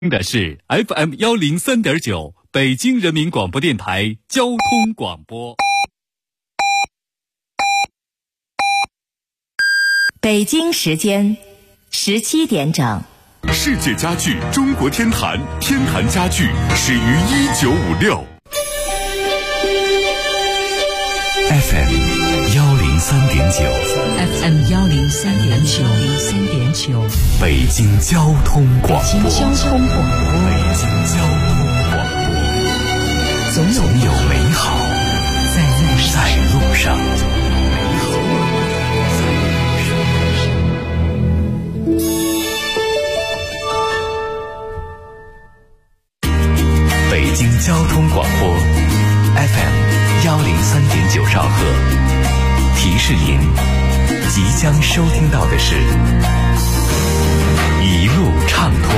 的是 FM103.9 北京人民广播电台交通广播。 北京时间17点整。 世界家具中国天坛，天坛家具始于1956。 FM103.9 北京交通广播。总有美好在路上。北京交通广播 FM103.9 兆赫，提示您即将收听到的是一路畅通。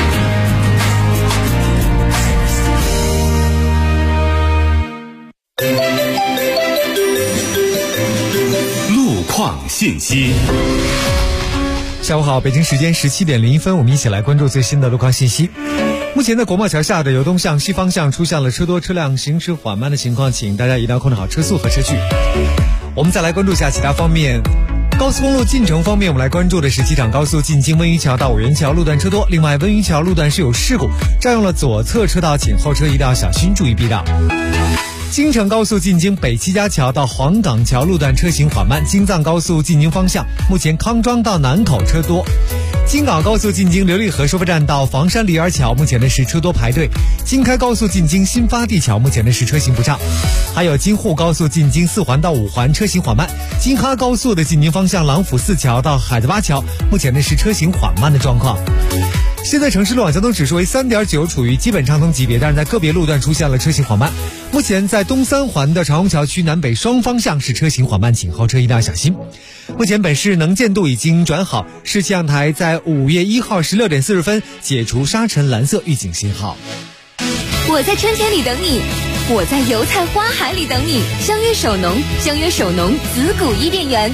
路况信息。 下午好，北京时间17点01分，我们一起来关注最新的路况信息。目前在国贸桥下的由东向西方向出现了车多车辆行驶缓慢的情况，请大家一定要控制好车速和车距。我们再来关注一下其他方面。高速公路进城方面，我们来关注的是机场高速进京温榆桥到五元桥路段车多，另外温榆桥路段是有事故，占用了左侧车道，请后车一定要小心注意避让。京承高速进京北七家桥到黄岗桥路段车行缓慢，京藏高速进京方向目前康庄到南口车多。京港高速进京琉璃河收费站到房山梨园桥目前的是车多排队。京开高速进京新发地桥目前的是车行不畅。还有京沪高速进京四环到五环车行缓慢。京哈高速的进京方向朗府四桥到海子洼桥目前的是车行缓慢的状况。现在城市路网交通指数为 3.9， 处于基本畅通级别，但是在个别路段出现了车行缓慢。目前在东三环的长虹桥区南北双方向是车行缓慢，请后车一定要小心。目前本市能见度已经转好，市气象台在5月1号16点40分解除沙尘蓝色预警信号。 我在春天里等你，我在油菜花海里等你。相约首农，相约首农子谷伊甸园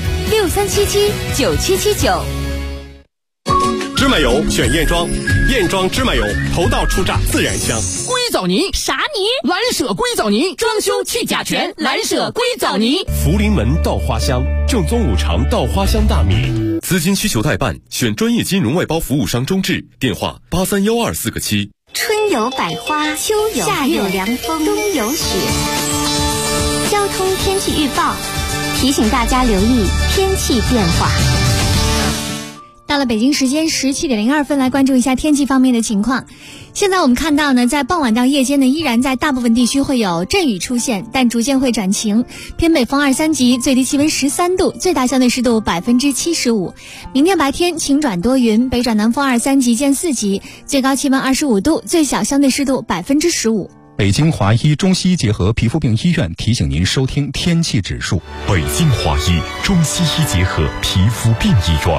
，63779779。 芝麻油选燕庄，燕庄芝麻油头道出榨自然香。 硅藻泥啥泥？ 蓝舍硅藻泥，装修去甲醛，蓝舍硅藻泥。 福临门稻花香，正宗五常稻花香大米。 资金需求代办，选专业金融外包服务商中智，电话831247个7。 春有百花，秋有夏有凉风，冬有雪。交通天气预报提醒大家留意天气变化。 到了北京时间17点02分，来关注一下天气方面的情况。现在我们看到呢，在傍晚到夜间呢，依然在大部分地区会有阵雨出现，但逐渐会转晴。偏北风2、3级，最低气温13度，最大相对湿度75%。明天白天晴转多云，北转南风2、3级见4级，最高气温25度，最小相对湿度15%。 北京华医中西医结合皮肤病医院提醒您收听天气指数。 北京华医中西医结合皮肤病医院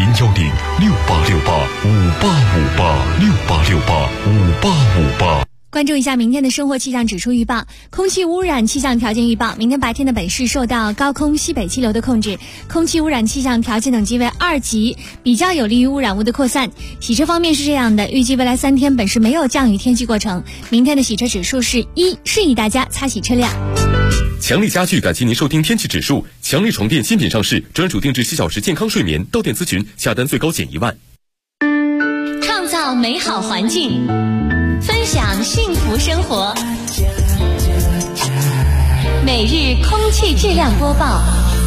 ，0106868585858，68685858。 关注一下明天的生活气象指数预报。空气污染气象条件预报，明天白天的本市受到高空西北气流的控制，空气污染气象条件等级为2级，比较有利于污染物的扩散。洗车方面是这样的，预计未来3天本市没有降雨天气过程，明天的洗车指数是1，适宜大家擦洗车辆。 强力家具感谢您收听天气指数。强力床垫新品上市，专属定制7小时健康睡眠，到店咨询，下单最高减1万。 创造美好环境，分享幸福生活。每日空气质量播报，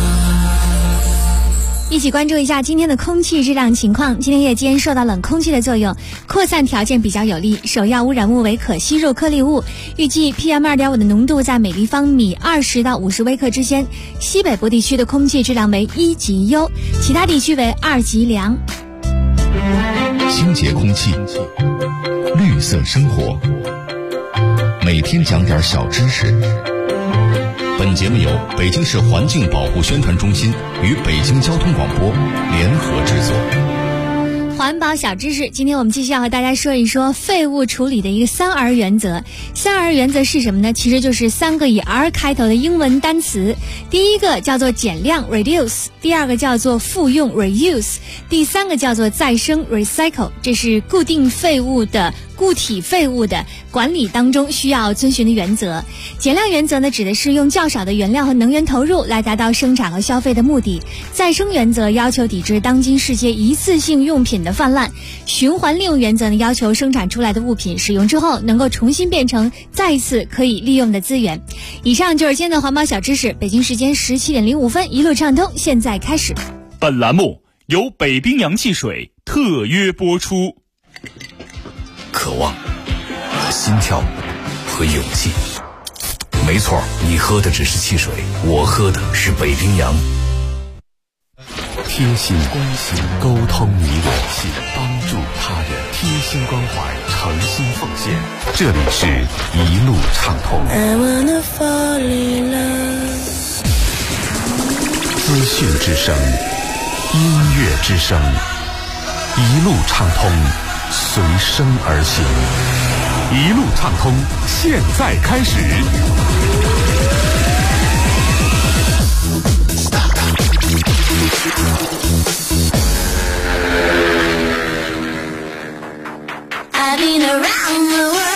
一起关注一下今天的空气质量情况。今天夜间受到冷空气的作用，扩散条件比较有利，首要污染物为可吸入颗粒物，预计 PM2.5 的浓度在每立方米20到50微克之间。西北部地区的空气质量为1级优，其他地区为2级良。 清洁空气，绿色生活，每天讲点小知识。本节目由北京市环境保护宣传中心与北京交通广播联合制作。 环保小知识，今天我们继续要和大家说一说废物处理的一个3R 原则。3R 原则是什么呢？其实就是3个以 R 开头的英文单词。第一个叫做减量 reduce， 第二个叫做复用 reuse， 第三个叫做再生 recycle。这是固定废物的固体废物的管理当中需要遵循的原则。减量原则呢，指的是用较少的原料和能源投入来达到生产和消费的目的。再生原则要求抵制当今世界一次性用品的泛滥。循环利用原则呢，要求生产出来的物品使用之后能够重新变成再次可以利用的资源。以上就是今天的环保小知识，北京时间17点05分，一路畅通，现在开始。 本栏目由北冰洋汽水特约播出。 渴望、心跳和勇气，没错，你喝的只是汽水，我喝的是北冰洋。贴心关心，沟通你我，帮助他人，贴心关怀，诚心奉献。这里是一路畅通。资讯之声，音乐之声，一路畅通，随声而行。一路畅通，现在开始。 I've been around the world.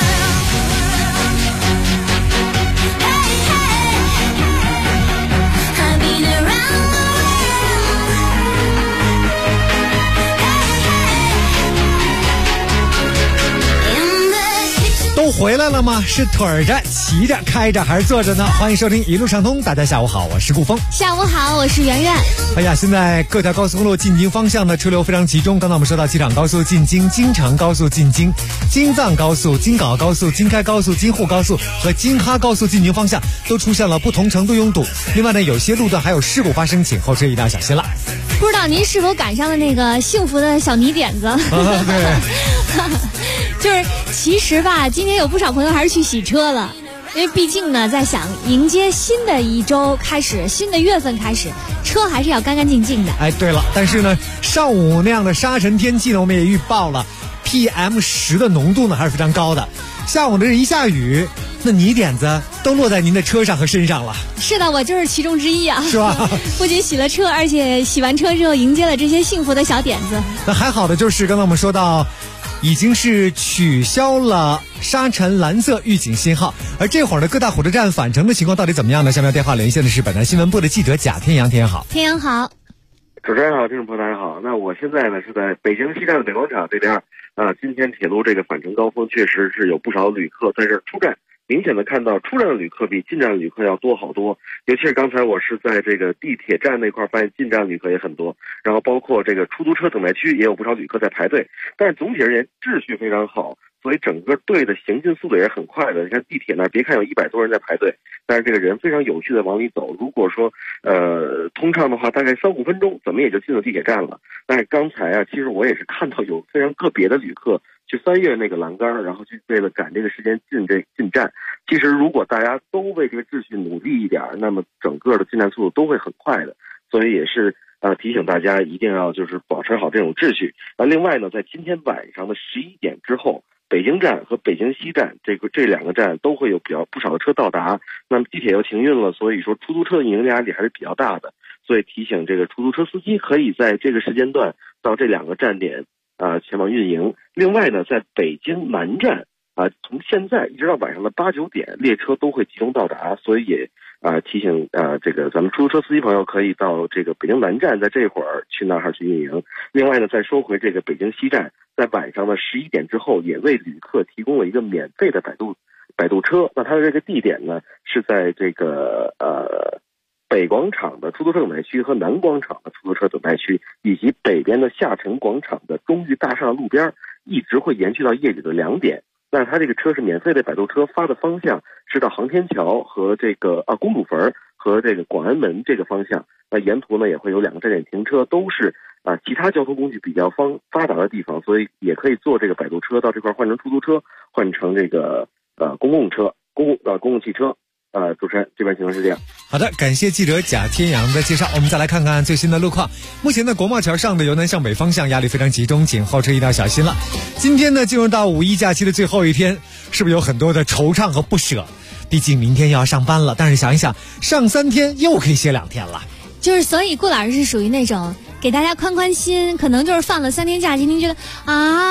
Hey, 都回来了吗？是腿着、骑着、开着还是坐着呢？欢迎收听一路畅通，大家下午好，我是顾峰。 下午好，我是圆圆。 哎呀，现在各条高速公路进京方向的车流非常集中。刚才我们说到机场高速进京、京承高速进京、京藏高速、京港高速、京开高速、京沪高速和京哈高速进京方向都出现了不同程度拥堵。另外呢，有些路段还有事故发生，请后车一定要小心了。 不知道您是否赶上了那个幸福的小泥点子？ 对， 就是其实吧，今天有不少朋友还是去洗车了。因为毕竟呢，在想迎接新的一周开始，新的月份开始，车还是要干干净净的。 哎，对了，但是呢，上午那样的沙尘天气呢，我们也预报了 PM10 的浓度呢还是非常高的。下午这一下雨，那泥点子都落在您的车上和身上了。 是的，我就是其中之一啊。 是吧？ 不仅洗了车，而且洗完车之后迎接了这些幸福的小点子。 那还好的就是刚才我们说到，已经是取消了沙尘蓝色预警信号，而这会儿的各大火车站返程的情况到底怎么样呢？下面电话连线的是本台新闻部的记者贾天阳。天阳好。 天阳好。 主持人好，听众朋友大家好。那我现在呢是在北京西站的北广场这边今天铁路这个返程高峰确实是有不少旅客在这儿出站，明显的看到出站的旅客比进站的旅客要多好多。尤其是刚才我是在这个地铁站那块发现进站旅客也很多，然后包括这个出租车等待区也有不少旅客在排队，但是总体而言秩序非常好，所以整个队的行进速度也是很快的。你看地铁那别看有100多人在排队，但是这个人非常有序的往里走，如果说通畅的话，大概3-5分钟怎么也就进了地铁站了。但是刚才其实我也是看到有非常个别的旅客去翻越那个栏杆，然后去为了赶这个时间进站。其实如果大家都为这个秩序努力一点，那么整个的进站速度都会很快的。所以也是提醒大家一定要就是保持好这种秩序。另外呢，在今天晚上的11点之后，北京站和北京西站这两个站都会有不少的车到达。那么地铁又停运了，所以说出租车的运营压力还是比较大的。所以提醒这个出租车司机可以在这个时间段到这两个站点前往运营。另外呢，在北京南站从现在一直到晚上的8、9点，列车都会集中到达，所以也提醒这个咱们出租车司机朋友可以到这个北京南站，在这会儿去那儿去运营。另外呢，再说回这个北京西站，在晚上的11点之后，也为旅客提供了一个免费的摆渡车。那它的这个地点呢，是在这个北广场的出租车等待区和南广场的出租车等待区，以及北边的下沉广场的中裕大厦路边，一直会延续到夜里的2点。那它这个车是免费的摆渡车，发的方向是到航天桥和这个公主坟和这个广安门这个方向。那沿途呢也会有2个站点停车，都是其他交通工具比较发达的地方，所以也可以坐这个摆渡车到这块换成出租车，换成这个公共汽车。主持人这边情况是这样。 好的，感谢记者贾天阳的介绍。我们再来看看最新的路况。目前的国贸桥上的由南向北方向压力非常集中，请后车一定要小心了。今天呢，进入到5一假期的最后一天，是不是有很多的惆怅和不舍？毕竟明天又要上班了，但是想一想，上3天又可以歇2天了。 就是所以顾老师是属于那种给大家宽宽心，可能就是放了3天假期，您觉得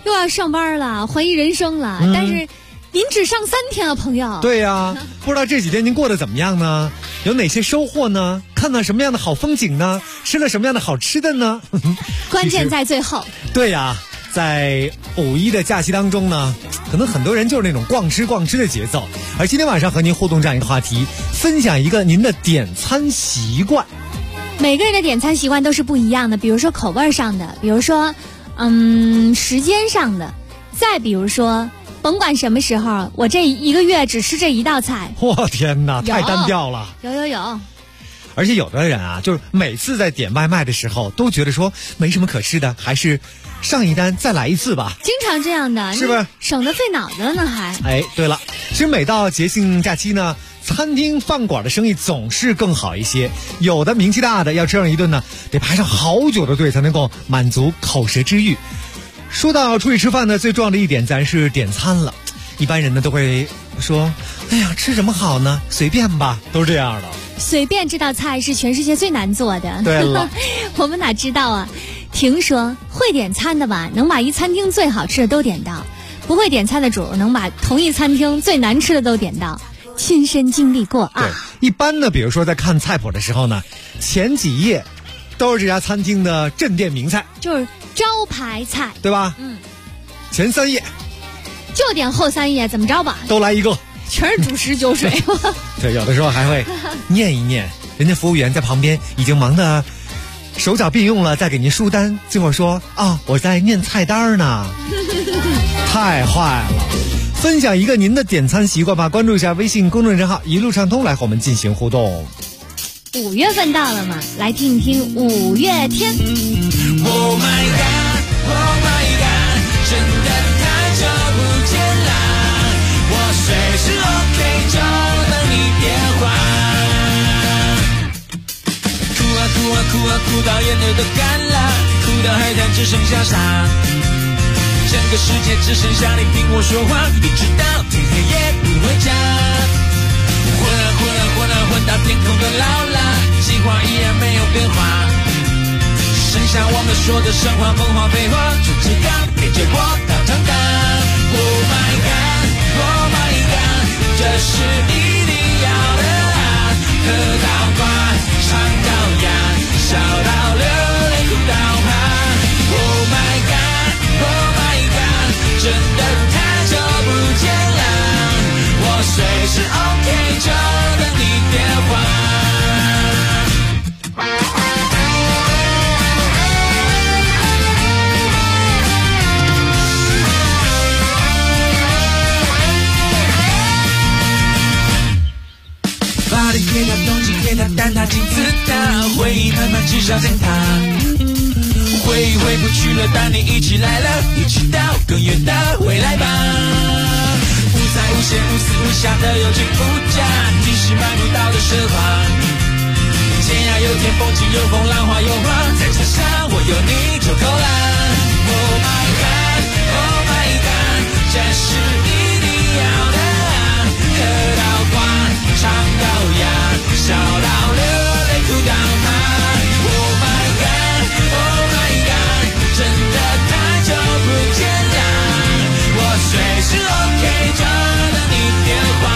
又要上班了，怀疑人生了。但是您只上3天啊，朋友。 对呀，不知道这几天您过得怎么样呢？有哪些收获呢？看到什么样的好风景呢？吃了什么样的好吃的呢？ 关键在最后。 对呀，在5一的假期当中呢，可能很多人就是那种逛吃的节奏。而今天晚上和您互动这样一个话题，分享一个您的点餐习惯。 每个人的点餐习惯都是不一样的，比如说口味上的，比如说时间上的，再比如说甭管什么时候，我这1个月只吃这一道菜。 我天哪，太单调了。 有。 而且有的人啊，就是每次在点外卖的时候都觉得说没什么可吃的，还是上一单再来一次吧。 经常这样的， 是不是？ 省得费脑子了呢还。 哎，对了，其实每到节庆假期呢，餐厅饭馆的生意总是更好一些。有的名气大的要吃上一顿呢，得排上好久的队才能够满足口舌之欲。说到出去吃饭呢，最重要的一点咱是点餐了。一般人呢都会说，哎呀，吃什么好呢？随便吧，都是这样的。 随便这道菜是全世界最难做的。 对了， 我们哪知道啊？听说会点餐的吧，能把一餐厅最好吃的都点到；不会点餐的主能把同一餐厅最难吃的都点到。亲身经历过啊。 对，一般呢，比如说在看菜谱的时候呢，前几页都是这家餐厅的镇店名菜， 就是招牌菜， 对吧？前3页就点后3页，怎么着吧？ 都来一个， 全是主食酒水。 对，有的时候还会念一念，人家服务员在旁边已经忙得手脚并用了，再给您输单，最后说我在念菜单呢。太坏了。分享一个您的点餐习惯吧，关注一下微信公众账号一路畅通，来和我们进行互动。 5月份到了嘛，来听一听5月天。 Oh my god, oh my god， 真的太久不见啦，我随时 OK 就等你电话。哭到眼泪都干了，哭到海滩只剩下沙，整个世界只剩下你听我说话，一直到天黑也不回家。混到天空都老了，计划依然没有变化，剩下我们说的神话梦话废话，就这样陪着我到长大。Oh my god, oh my god， 这是一定要的啊！喝到挂，唱到哑，笑到流泪，哭到怕。Oh my god, oh my god， 真的太久不见了，我随时 OK 就等你电话。把你给他，东西给他，但他金字塔，回忆慢慢至少在他。回忆回不去了，但你一起来了，一起到更远的未来吧。无猜无限无私无下的有情无价，你是买不到的奢华。天涯有天风景有风浪花有花，再加上我有你就够了。Oh my god, oh my god， 这是一定要的啊！喝到挂，唱到哑，笑到流泪，哭到怕。Oh my god, oh my god， 真的太久不见了，我随时 OK 就等你电话。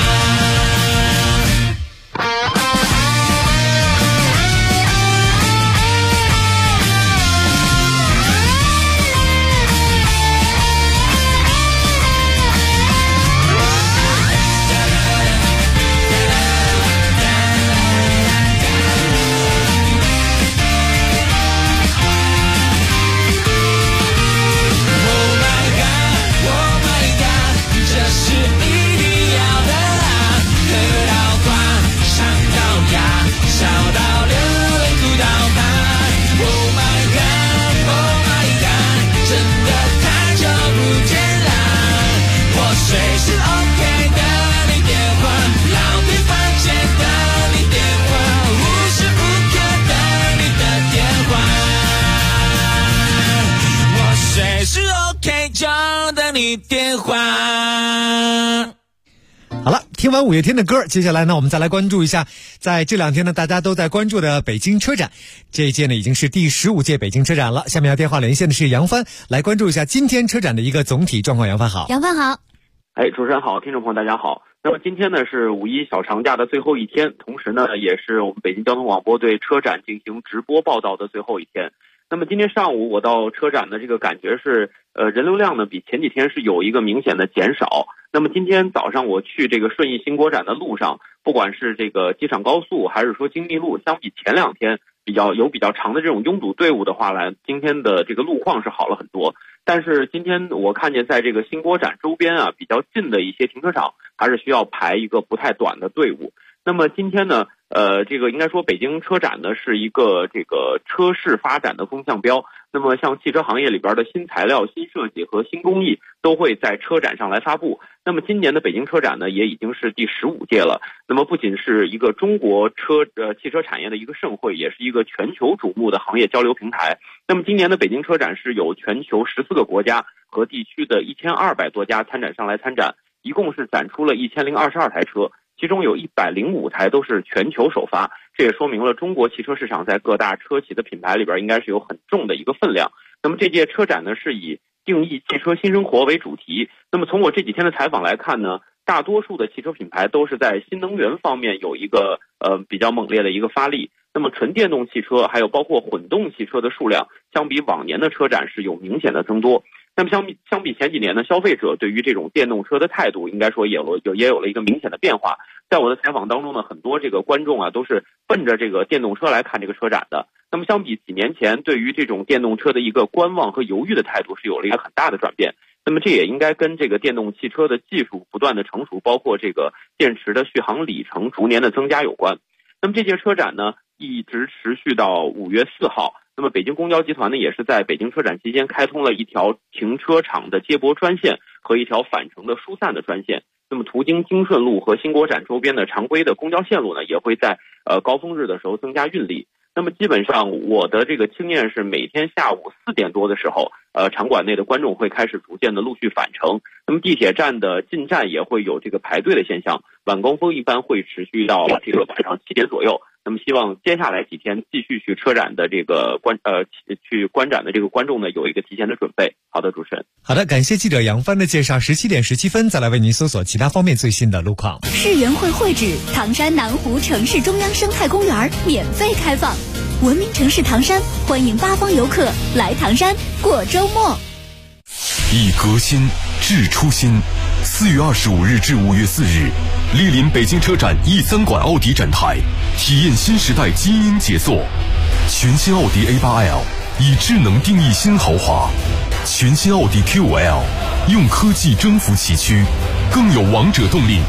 听完五月天的歌，接下来呢，我们再来关注一下，在这2天呢，大家都在关注的北京车展。这一届呢，已经是第15届北京车展了。下面要电话连线的是杨帆，来关注一下今天车展的一个总体状况。杨帆好。 杨帆好。 主持人好，听众朋友大家好。那么今天呢是5·1小长假的最后一天，同时呢也是我们北京交通广播对车展进行直播报道的最后一天。那么今天上午我到车展的这个感觉是，人流量呢比前几天是有一个明显的减少。那么今天早上我去这个顺义新国展的路上，不管是这个机场高速还是说京密路，相比前2天比较长的这种拥堵队伍的话来，今天的这个路况是好了很多。但是今天我看见在这个新国展周边啊比较近的一些停车场，还是需要排一个不太短的队伍。那么今天呢，这个应该说北京车展呢是一个这个车市发展的风向标。那么像汽车行业里边的新材料、新设计和新工艺都会在车展上来发布。那么今年的北京车展呢也已经是第15届了。那么不仅是一个中国汽车产业的一个盛会，也是一个全球瞩目的行业交流平台。那么今年的北京车展是有全球14个国家和地区的1200多家参展商来参展，一共是展出了1022台车，其中有105台都是全球首发。这也说明了中国汽车市场在各大车企的品牌里边应该是有很重的一个分量。那么这届车展呢是以定义汽车新生活为主题。那么从我这几天的采访来看呢，大多数的汽车品牌都是在新能源方面有一个比较猛烈的一个发力。那么纯电动汽车还有包括混动汽车的数量，相比往年的车展是有明显的增多。那么相比前几年呢，消费者对于这种电动车的态度应该说也有了一个明显的变化。在我的采访当中呢，很多这个观众啊都是奔着这个电动车来看这个车展的。那么相比几年前对于这种电动车的一个观望和犹豫的态度是有了一个很大的转变。那么这也应该跟这个电动汽车的技术不断的成熟，包括这个电池的续航里程逐年的增加有关。那么这届车展呢一直持续到5月4号。那么北京公交集团呢也是在北京车展期间开通了一条停车场的接驳专线和一条返程的疏散的专线。那么途经京顺路和新国展周边的常规的公交线路呢也会在高峰日的时候增加运力。那么基本上我的这个经验是每天下午4点多的时候场馆内的观众会开始逐渐的陆续返程。那么地铁站的进站也会有这个排队的现象，晚高峰一般会持续到这个晚上7点左右。那么希望接下来几天继续去车展的这个去观展的这个观众呢有一个提前的准备。好的，主持人。 好的，感谢记者杨帆的介绍。17点17分再来为您搜索其他方面最新的路况。 世园会会址唐山南湖城市中央生态公园免费开放，文明城市唐山欢迎8方游客来唐山过周末。 以革新致初心。4月25日至5月4日，莅临北京车展 E3 馆奥迪展台，体验新时代基因杰作。全新奥迪 A8L 以智能定义新豪华，全新奥迪 Q5L 用科技征服崎岖，更有王者动力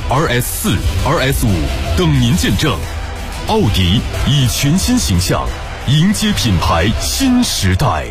RS4、RS5 等您见证。奥迪以全新形象迎接品牌新时代。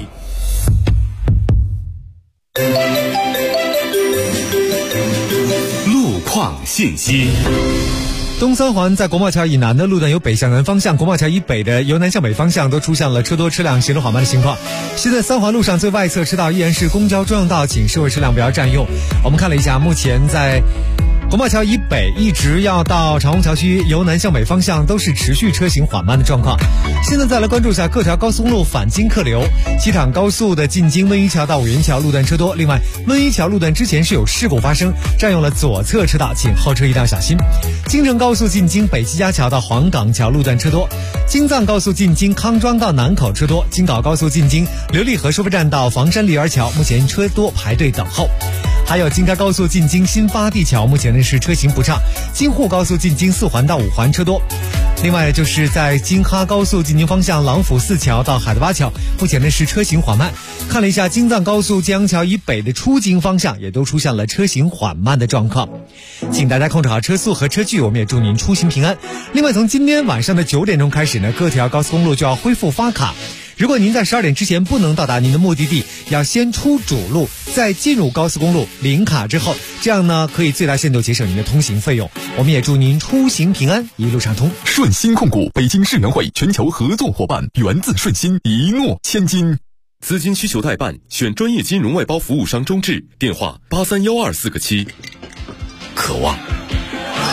路况信息。 东三环在国贸桥以南的路段由北向南方向，国贸桥以北的由南向北方向都出现了车多车辆行驶缓慢的情况。现在三环路上最外侧车道依然是公交专用道，请社会车辆不要占用。我们看了一下，目前在国贸桥以北一直要到长虹桥区由南向北方向都是持续车行缓慢的状况。现在再来关注一下各条高速公路返京客流。机场高速的进京温榆桥到五云桥路段车多，另外温榆桥路段之前是有事故发生，占用了左侧车道，请后车一定要小心。京承高速进京北七家桥到黄岗桥路段车多，京藏高速进京康庄到南口车多，京港高速进京琉璃河收费站到房山立园桥目前车多排队等候。还有京开高速进京新发地桥目前呢是车行不畅，京沪高速进京4环到5环车多。另外就是在京哈高速进京方向郎府4桥到海德巴桥目前呢是车行缓慢。看了一下京藏高速江阳桥以北的出京方向也都出现了车行缓慢的状况，请大家控制好车速和车距，我们也祝您出行平安。另外从今天晚上的9点钟开始呢，各条高速公路就要恢复发卡。如果您在12点之前不能到达您的目的地，要先出主路，再进入高速公路领卡之后，这样呢可以最大限度节省您的通行费用。我们也祝您出行平安，一路畅通。 顺心控股北京世能会全球合作伙伴，源自顺心，一诺千金。资金需求代办，选专业金融外包服务商中智，电话831247。渴望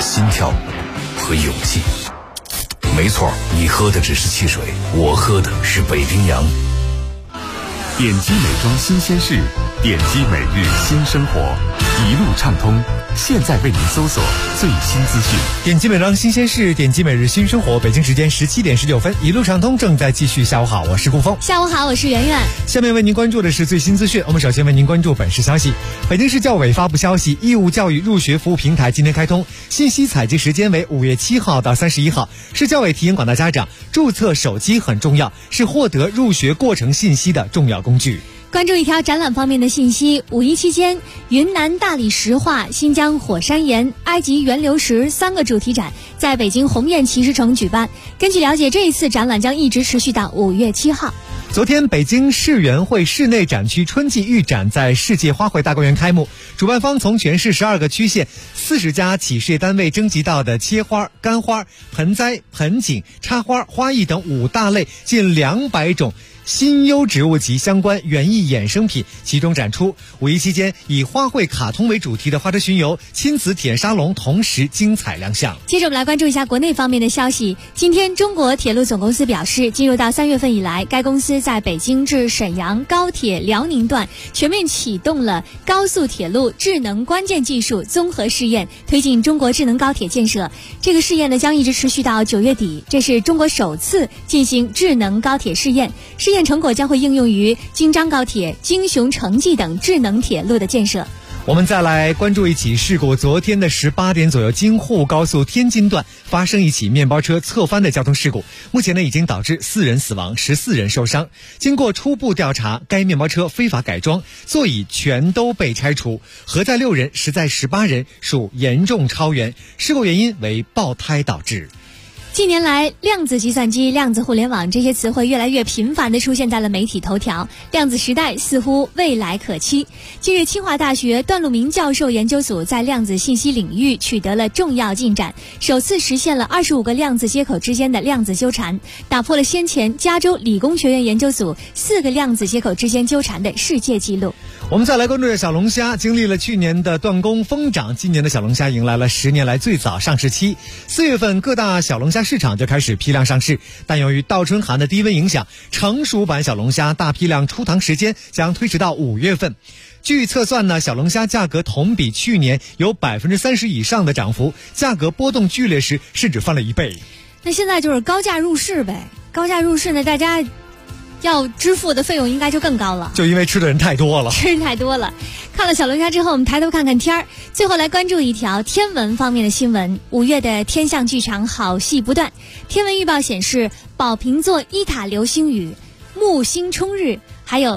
心跳和勇气。没错，你喝的只是汽水，我喝的是北冰洋。 点击美妆新鲜事，点击每日新生活，一路畅通。现在为您搜索最新资讯。 点击美妆新鲜事，点击每日新生活。北京时间17点19分，一路畅通正在继续。下午好，我是顾峰。 下午好，我是圆圆。 下面为您关注的是最新资讯。我们首先为您关注本市消息。北京市教委发布消息，义务教育入学服务平台今天开通，信息采集时间为5月7号到31号。市教委提醒广大家长，注册手机很重要，是获得入学过程信息的重要工具。 关注一条展览方面的信息，五一期间，云南大理石化、新疆火山岩、埃及源流石3个主题展在北京鸿雁骑士城举办。根据了解，这一次展览将一直持续到5月7号。 昨天，北京世园会室内展区春季预展在世界花卉大公园开幕。主办方从全市12个区县40家企事业单位征集到的切花、干花、盆栽、盆景、插花、花艺等5大类近200种新优植物及相关园艺衍生品集中展出。五一期间，以花卉卡通为主题的花车巡游、亲子体验沙龙同时精彩亮相。 接着我们来关注一下国内方面的消息。今天，中国铁路总公司表示，进入到3月份以来，该公司在北京至沈阳高铁辽宁段全面启动了高速铁路智能关键技术综合试验，推进中国智能高铁建设。这个试验呢将一直持续到9月底，这是中国首次进行智能高铁试验。试验成果将会应用于京张高铁、京雄城际等智能铁路的建设。 我们再来关注一起事故。昨天的18点左右，京沪高速天津段发生一起面包车侧翻的交通事故，目前呢已经导致4人死亡，14人受伤。经过初步调查，该面包车非法改装，座椅全都被拆除，核载6人，实载18人，属严重超员。事故原因为爆胎导致。 近年来，量子计算机、量子互联网这些词汇越来越频繁地出现在了媒体头条，量子时代似乎未来可期。近日，清华大学段路明教授研究组在量子信息领域取得了重要进展，首次实现了25个量子接口之间的量子纠缠，打破了先前加州理工学院研究组4个量子接口之间纠缠的世界纪录。 我们再来关注小龙虾。经历了去年的断供疯涨，今年的小龙虾迎来了10年来最早上市期。4月份各大小龙虾市场就开始批量上市，但由于倒春寒的低温影响，成熟版小龙虾大批量出塘时间将推迟到5月份。据测算呢，小龙虾价格同比去年有30%以上的涨幅，价格波动剧烈时甚至翻了1倍。 那现在就是高价入市呗，高价入市呢，大家要支付的费用应该就更高了， 就因为吃的人太多了。 吃人太多了。看了小龙虾之后，我们抬头看看天儿。最后来关注一条天文方面的新闻。5月的天象剧场好戏不断。天文预报显示，宝瓶座伊塔流星雨、木星冲日，还有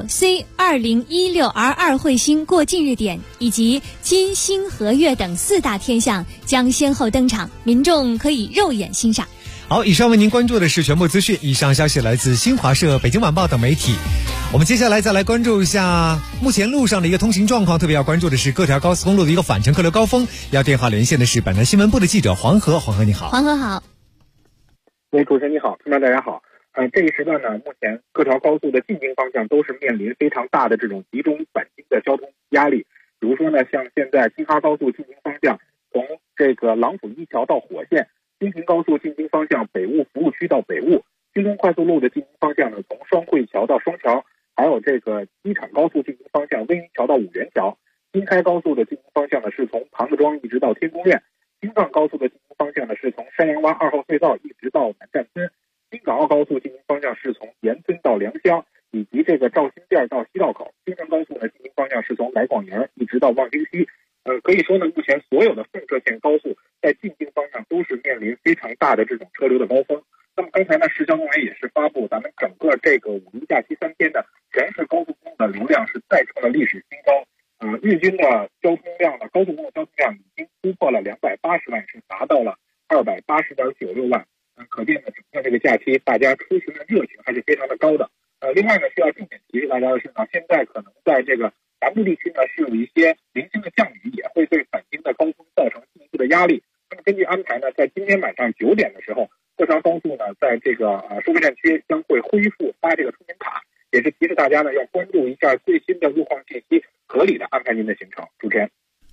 C2016R2 彗星过近日点，以及金星合月等4大天象将先后登场，民众可以肉眼欣赏。 好，以上为您关注的是全部资讯。以上消息来自新华社、北京晚报等媒体。我们接下来再来关注一下目前路上的一个通行状况，特别要关注的是各条高速公路的一个返程客流高峰。要电话连线的是本台新闻部的记者黄河。黄河你好。 黄河好。 喂，主持人你好，听众大家好。这一时段呢，目前各条高速的进京方向都是面临非常大的这种集中返京的交通压力。比如说呢，像现在京哈高速进京方向，从这个郎府一桥到火线。京平高速进京方向北务服务区到北务，京东快速路的进京方向呢，从双汇桥到双桥，还有这个机场高速进京方向威宁桥到五元桥。京开高速的进京方向呢，是从庞各庄一直到天宫苑。京藏高速的进京方向呢，是从山羊洼2号隧道一直到南站村。京港澳高速进京方向是从盐村到良乡，以及这个肇兴店到西道口。京承高速呢进京方向是从来广营一直到望京西。可以说呢，目前所有的奉浙线高速在进京方向都是面临非常大的这种车流的高峰。那么刚才呢，市交通委也是发布咱们整个这个5一假期3天的全市高速公路的流量是再创了历史新高。日均的交通量呢，高速公路交通量已经突破了280万，是达到了280.96万。可见呢，整个这个假期大家出行的热情还是非常的高的。另外呢，需要重点提示大家的是呢，现在可能在这个南部地区呢是有一些零星的降雨，也会对返京的高峰造成进一步的压力。那么根据安排呢，在今天晚上9点的时候，各条高速呢在这个收费站区将会恢复发这个出行卡，也是提示大家呢要关注一下最新的路况信息，合理的安排您的行程。主持人。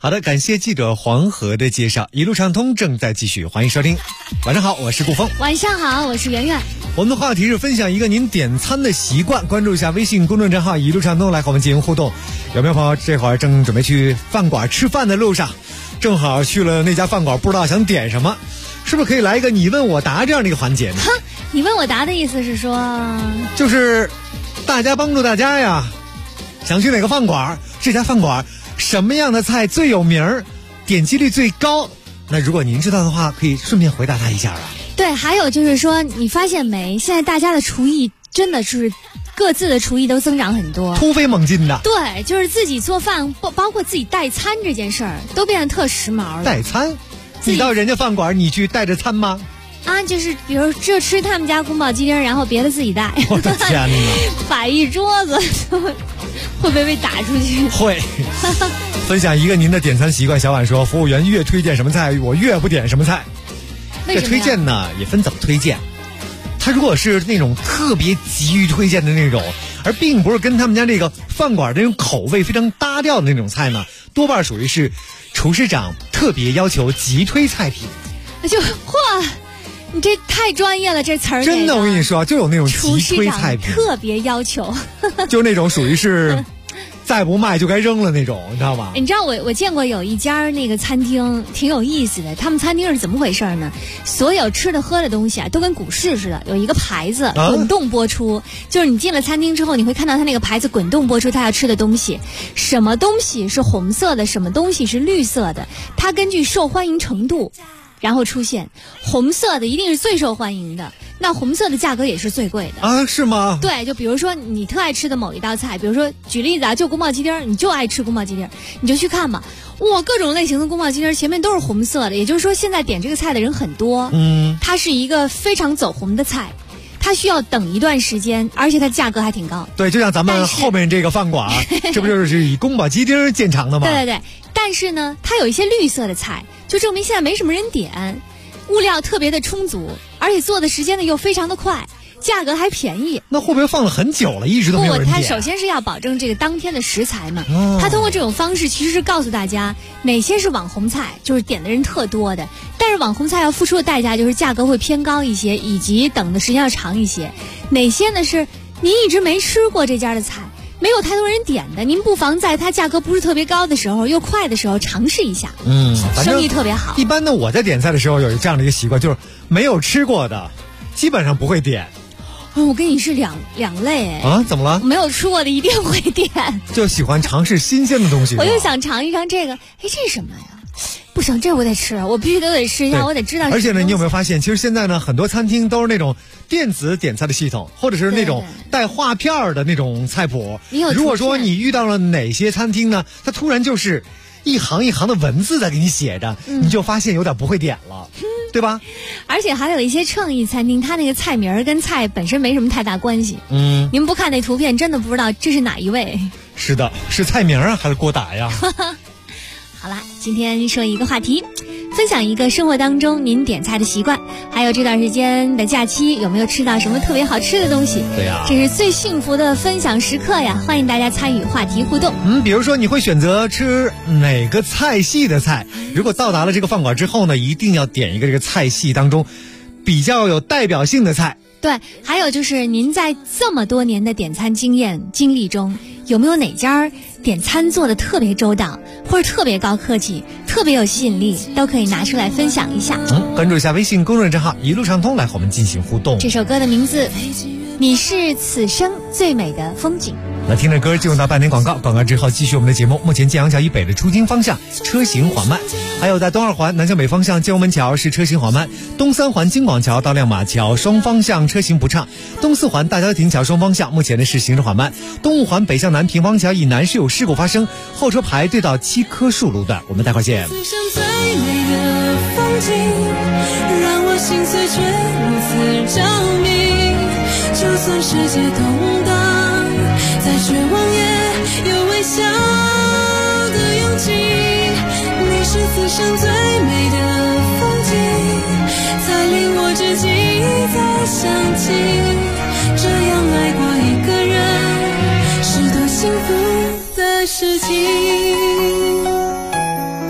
好的，感谢记者黄河的介绍。一路畅通正在继续，欢迎收听。晚上好，我是顾峰。 晚上好，我是圆圆。 我们的话题是分享一个您点餐的习惯，关注一下微信公众账号一路畅通来和我们进行互动。有没有朋友这会儿正准备去饭馆吃饭的路上，正好去了那家饭馆，不知道想点什么，是不是可以来一个你问我答这样的一个环节呢？ 你问我答的意思是说， 就是大家帮助大家呀，想去哪个饭馆，这家饭馆什么样的菜最有名，点击率最高？那如果您知道的话，可以顺便回答他一下啊。 对，还有就是说，你发现没？现在大家的厨艺真的是各自的厨艺都增长很多， 突飞猛进的。 对，就是自己做饭，包括自己带餐这件事儿，都变得特时髦了。 带餐？你到人家饭馆，你去带着餐吗？ 啊，就是比如就吃他们家宫保鸡丁，然后别的自己带。 我的天哪！ 摆一桌子，会不会被打出去？ 会。分享一个您的点餐习惯，小婉说，服务员越推荐什么菜，我越不点什么菜。 为什么呀？ 这推荐呢也分怎么推荐。他如果是那种特别急于推荐的那种，而并不是跟他们家这个饭馆的那种口味非常搭调的那种菜呢，多半属于是厨师长特别要求急推菜品。 就嚯！你这太专业了，这词儿真的，我跟你说，就有那种急推菜品， 特别要求， 就那种属于是再不卖就该扔了那种，你知道吗？ 你知道我见过有一家那个餐厅挺有意思的，他们餐厅是怎么回事呢？所有吃的喝的东西啊，都跟股市似的，有一个牌子滚动播出，就是你进了餐厅之后，你会看到他那个牌子滚动播出他要吃的东西，什么东西是红色的，什么东西是绿色的，它根据受欢迎程度。然后出现红色的一定是最受欢迎的，那红色的价格也是最贵的啊？是吗？ 对，就比如说你特爱吃的某一道菜，比如说举例子啊，就宫保鸡丁，你就爱吃宫保鸡丁，你就去看嘛，哇，各种类型的宫保鸡丁前面都是红色的，也就是说现在点这个菜的人很多，它是一个非常走红的菜。它需要等一段时间，而且它价格还挺高。 对，就像咱们后面这个饭馆，这不就是以宫保鸡丁见长的吗？ 对对对。但是呢，它有一些绿色的菜，就证明现在没什么人点，物料特别的充足，而且做的时间呢又非常的快，价格还便宜。 那会不会放了很久了，一直都没有人点？ 它首先是要保证这个当天的食材嘛。它通过这种方式其实是告诉大家哪些是网红菜，就是点的人特多的。但是网红菜要付出的代价就是价格会偏高一些，以及等的时间要长一些。哪些呢是您一直没吃过这家的菜，没有太多人点的，您不妨在它价格不是特别高的时候又快的时候尝试一下。生意特别好。 一般呢，我在点菜的时候有这样的一个习惯，就是没有吃过的基本上不会点。 我跟你是两类啊？怎么了？ 没有吃过的一定会点， 就喜欢尝试新鲜的东西。 我就想尝一尝这个，这是什么呀？不行，这我得吃，我必须得试一下，我得知道。 而且呢，你有没有发现，其实现在呢，很多餐厅都是那种电子点菜的系统，或者是那种带画片的那种菜谱。如果说你遇到了哪些餐厅呢，它突然就是一行一行的文字在给你写着，你就发现有点不会点了，对吧？ 而且还有一些创意餐厅，它那个菜名跟菜本身没什么太大关系。您不看那图片，真的不知道这是哪一位。 是的，是菜名啊，还是锅打呀？ 好啦，今天说一个话题，分享一个生活当中您点菜的习惯，还有这段时间的假期有没有吃到什么特别好吃的东西？ 对呀， 这是最幸福的分享时刻呀！欢迎大家参与话题互动。 比如说你会选择吃哪个菜系的菜？如果到达了这个饭馆之后呢，一定要点一个这个菜系当中比较有代表性的菜。 对，还有就是您在这么多年的点餐经历中，有没有哪家点餐做的特别周到，或者特别高科技，特别有吸引力，都可以拿出来分享一下。 关注一下微信公众账号一路畅通，来和我们进行互动。 这首歌的名字，你是此生最美的风景。 那听着歌进入到半点广告，广告之后继续我们的节目。目前建阳桥以北的出京方向车行缓慢，还有在东二环南向北方向建国门桥是车行缓慢，东三环京广桥到亮马桥双方向车行不畅，东四环大郊亭桥双方向目前呢是行驶缓慢，东五环北向南平方桥以南是有事故发生，后车排队到7棵树路段。我们待会儿见。 此生最美的风景，让我心碎却如此着迷，就算世界动荡，再绝望也有微笑的勇气。你是此生最美的风景，才令我至今再想起，这样爱过一个人是多幸福的事情。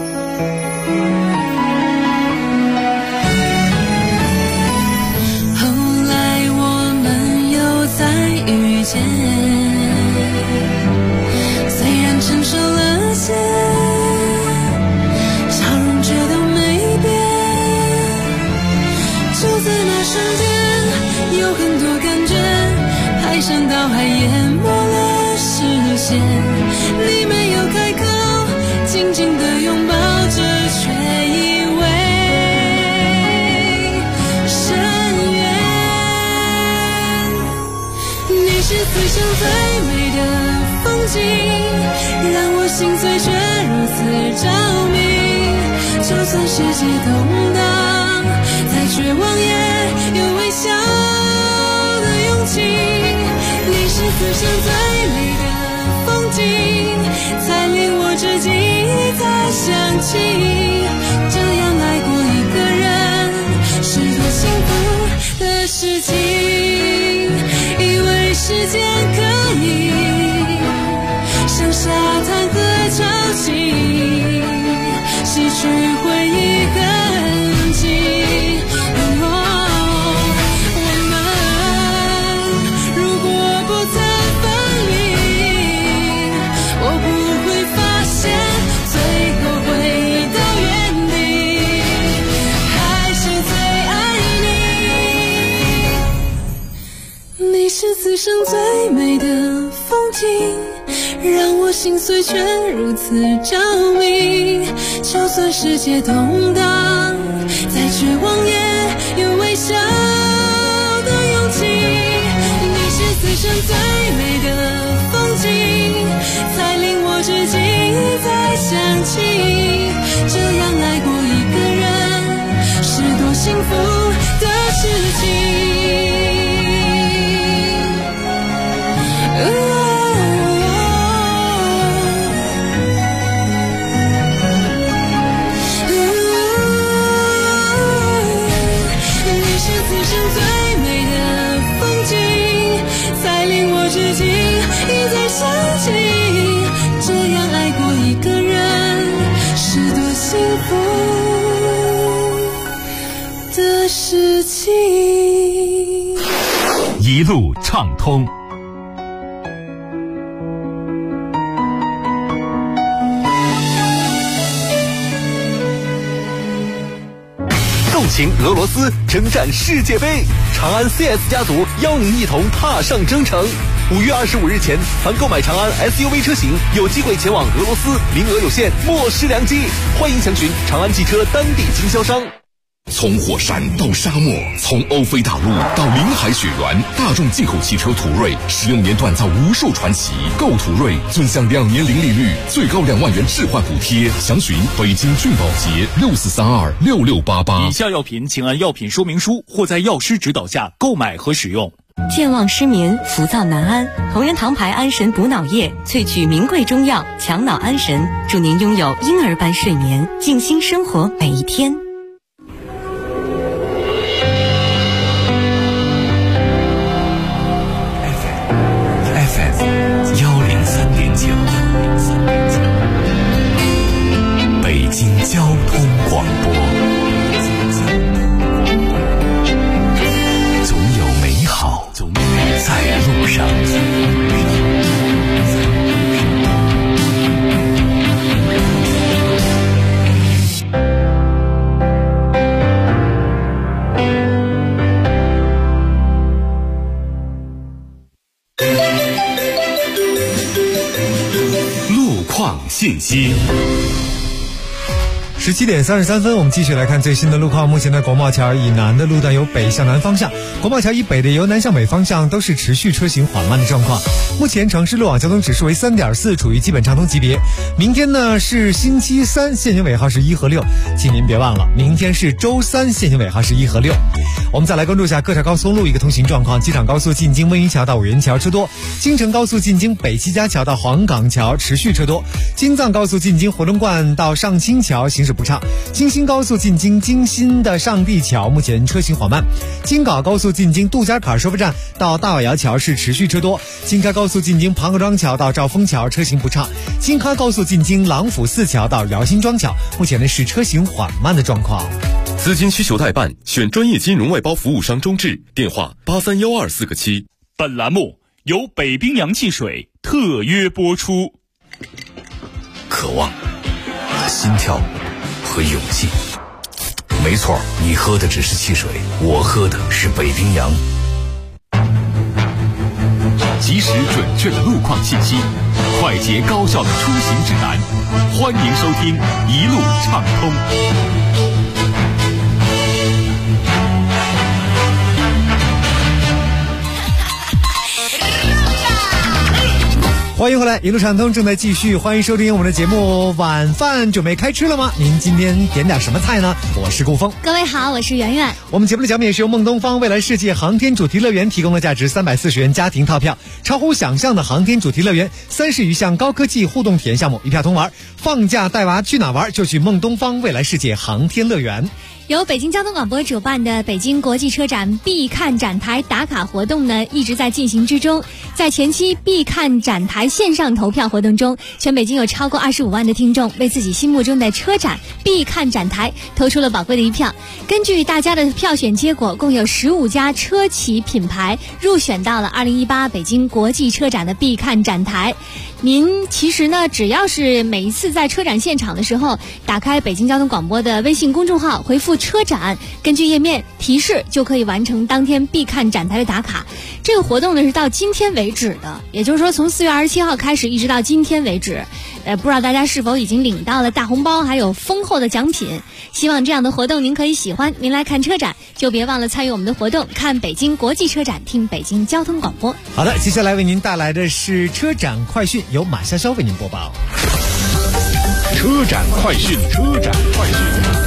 虽然成熟了些，笑容却都没变，就在那瞬间，有很多感觉排山倒海淹没了视线。你没有开口，紧紧地拥抱着，却以为深渊。你是此生最美的风景，让我心碎却如此着迷。就算世界动荡，再绝望也有微笑的勇气。你是此生最美的风景，才令我至今才想起，这样爱过一个人是多幸福的事情。以为时间可以像沙滩和潮汐，洗去回忆痕迹。我们如果不曾分离，我不会发现最后回忆到原地，还是最爱你。你是此生最美的风景，让我心碎却如此着迷。就算世界动荡，再绝望也有微笑的勇气。你是此生最美的风景，才令我至今才想起，这样爱过一个人是多幸福的事情。 一路畅通。 纵情俄罗斯，征战世界杯，长安 CS 家族邀您一同踏上征程。5月25日前，凡购买长安 SUV 车型，有机会前往俄罗斯，名额有限，莫失良机。欢迎详询长安汽车当地经销商。 从火山到沙漠，从欧菲大陆到临海雪原，大众进口汽车途锐使用年锻造无数传奇。购途锐尊享2年零利率，最高2万元置换补贴。详询北京俊宝洁64326688。 以下药品请按药品说明书或在药师指导下购买和使用。 健忘失眠、浮躁难安，同仁堂牌安神补脑液萃取名贵中药，强脑安神，祝您拥有婴儿般睡眠，静心生活每一天。 北京交通广播，总有美好在路上。路况信息。 17点33分，我们继续来看最新的路况。目前在国贸桥以南的路段由北向南方向，国贸桥以北的由南向北方向都是持续车行缓慢的状况。目前城市路网交通指数为3.4，处于基本畅通级别。明天呢是星期三，限行尾号是1和6，请您别忘了，明天是周三，限行尾号是1和6。我们再来关注一下各条高速公路一个通行状况。机场高速进京温榆桥到五元桥车多，京承高速进京北七家桥到黄岗桥持续车多，京藏高速进京回龙观到上清桥行驶实不畅。京新高速进京京新的上地桥目前车行缓慢，京港高速进京杜家坎收费站到大瓦窑桥是持续车多，京开高速进京庞各庄桥到兆丰桥车行不畅，京开高速进京郎府四桥到姚辛庄桥目前呢是车行缓慢的状况。 资金需求代办，选专业金融外包服务商中智，电话831247个7。 本栏目由北冰洋汽水特约播出。 渴望、心跳和勇气。没错，你喝的只是汽水，我喝的是北冰洋。 及时准确的路况信息，快捷高效的出行指南。欢迎收听一路畅通。 欢迎回来，一路畅通正在继续，欢迎收听我们的节目。晚饭准备开吃了吗？您今天点点什么菜呢？我是顾峰。 各位好，我是圆圆。 我们节目的奖品也是由梦东方未来世界航天主题乐园提供了价值340元家庭套票，超乎想象的航天主题乐园，30余项高科技互动体验项目，一票通玩。放假带娃去哪玩？就去梦东方未来世界航天乐园。 由北京交通广播主办的北京国际车展必看展台打卡活动呢，一直在进行之中。在前期必看展台线上投票活动中，全北京有超过25万的听众为自己心目中的车展必看展台投出了宝贵的一票。根据大家的票选结果，共有15家车企品牌入选到了2018北京国际车展的必看展台。您其实呢，只要是每一次在车展现场的时候，打开北京交通广播的微信公众号，回复车展，根据页面提示就可以完成当天必看展台的打卡。这个活动呢是到今天为止的，也就是说从4月27号开始一直到今天为止。不知道大家是否已经领到了大红包还有丰厚的奖品，希望这样的活动您可以喜欢。您来看车展就别忘了参与我们的活动，看北京国际车展，听北京交通广播。 好的，接下来为您带来的是车展快讯，由马潇潇为您播报。 车展快讯，车展快讯。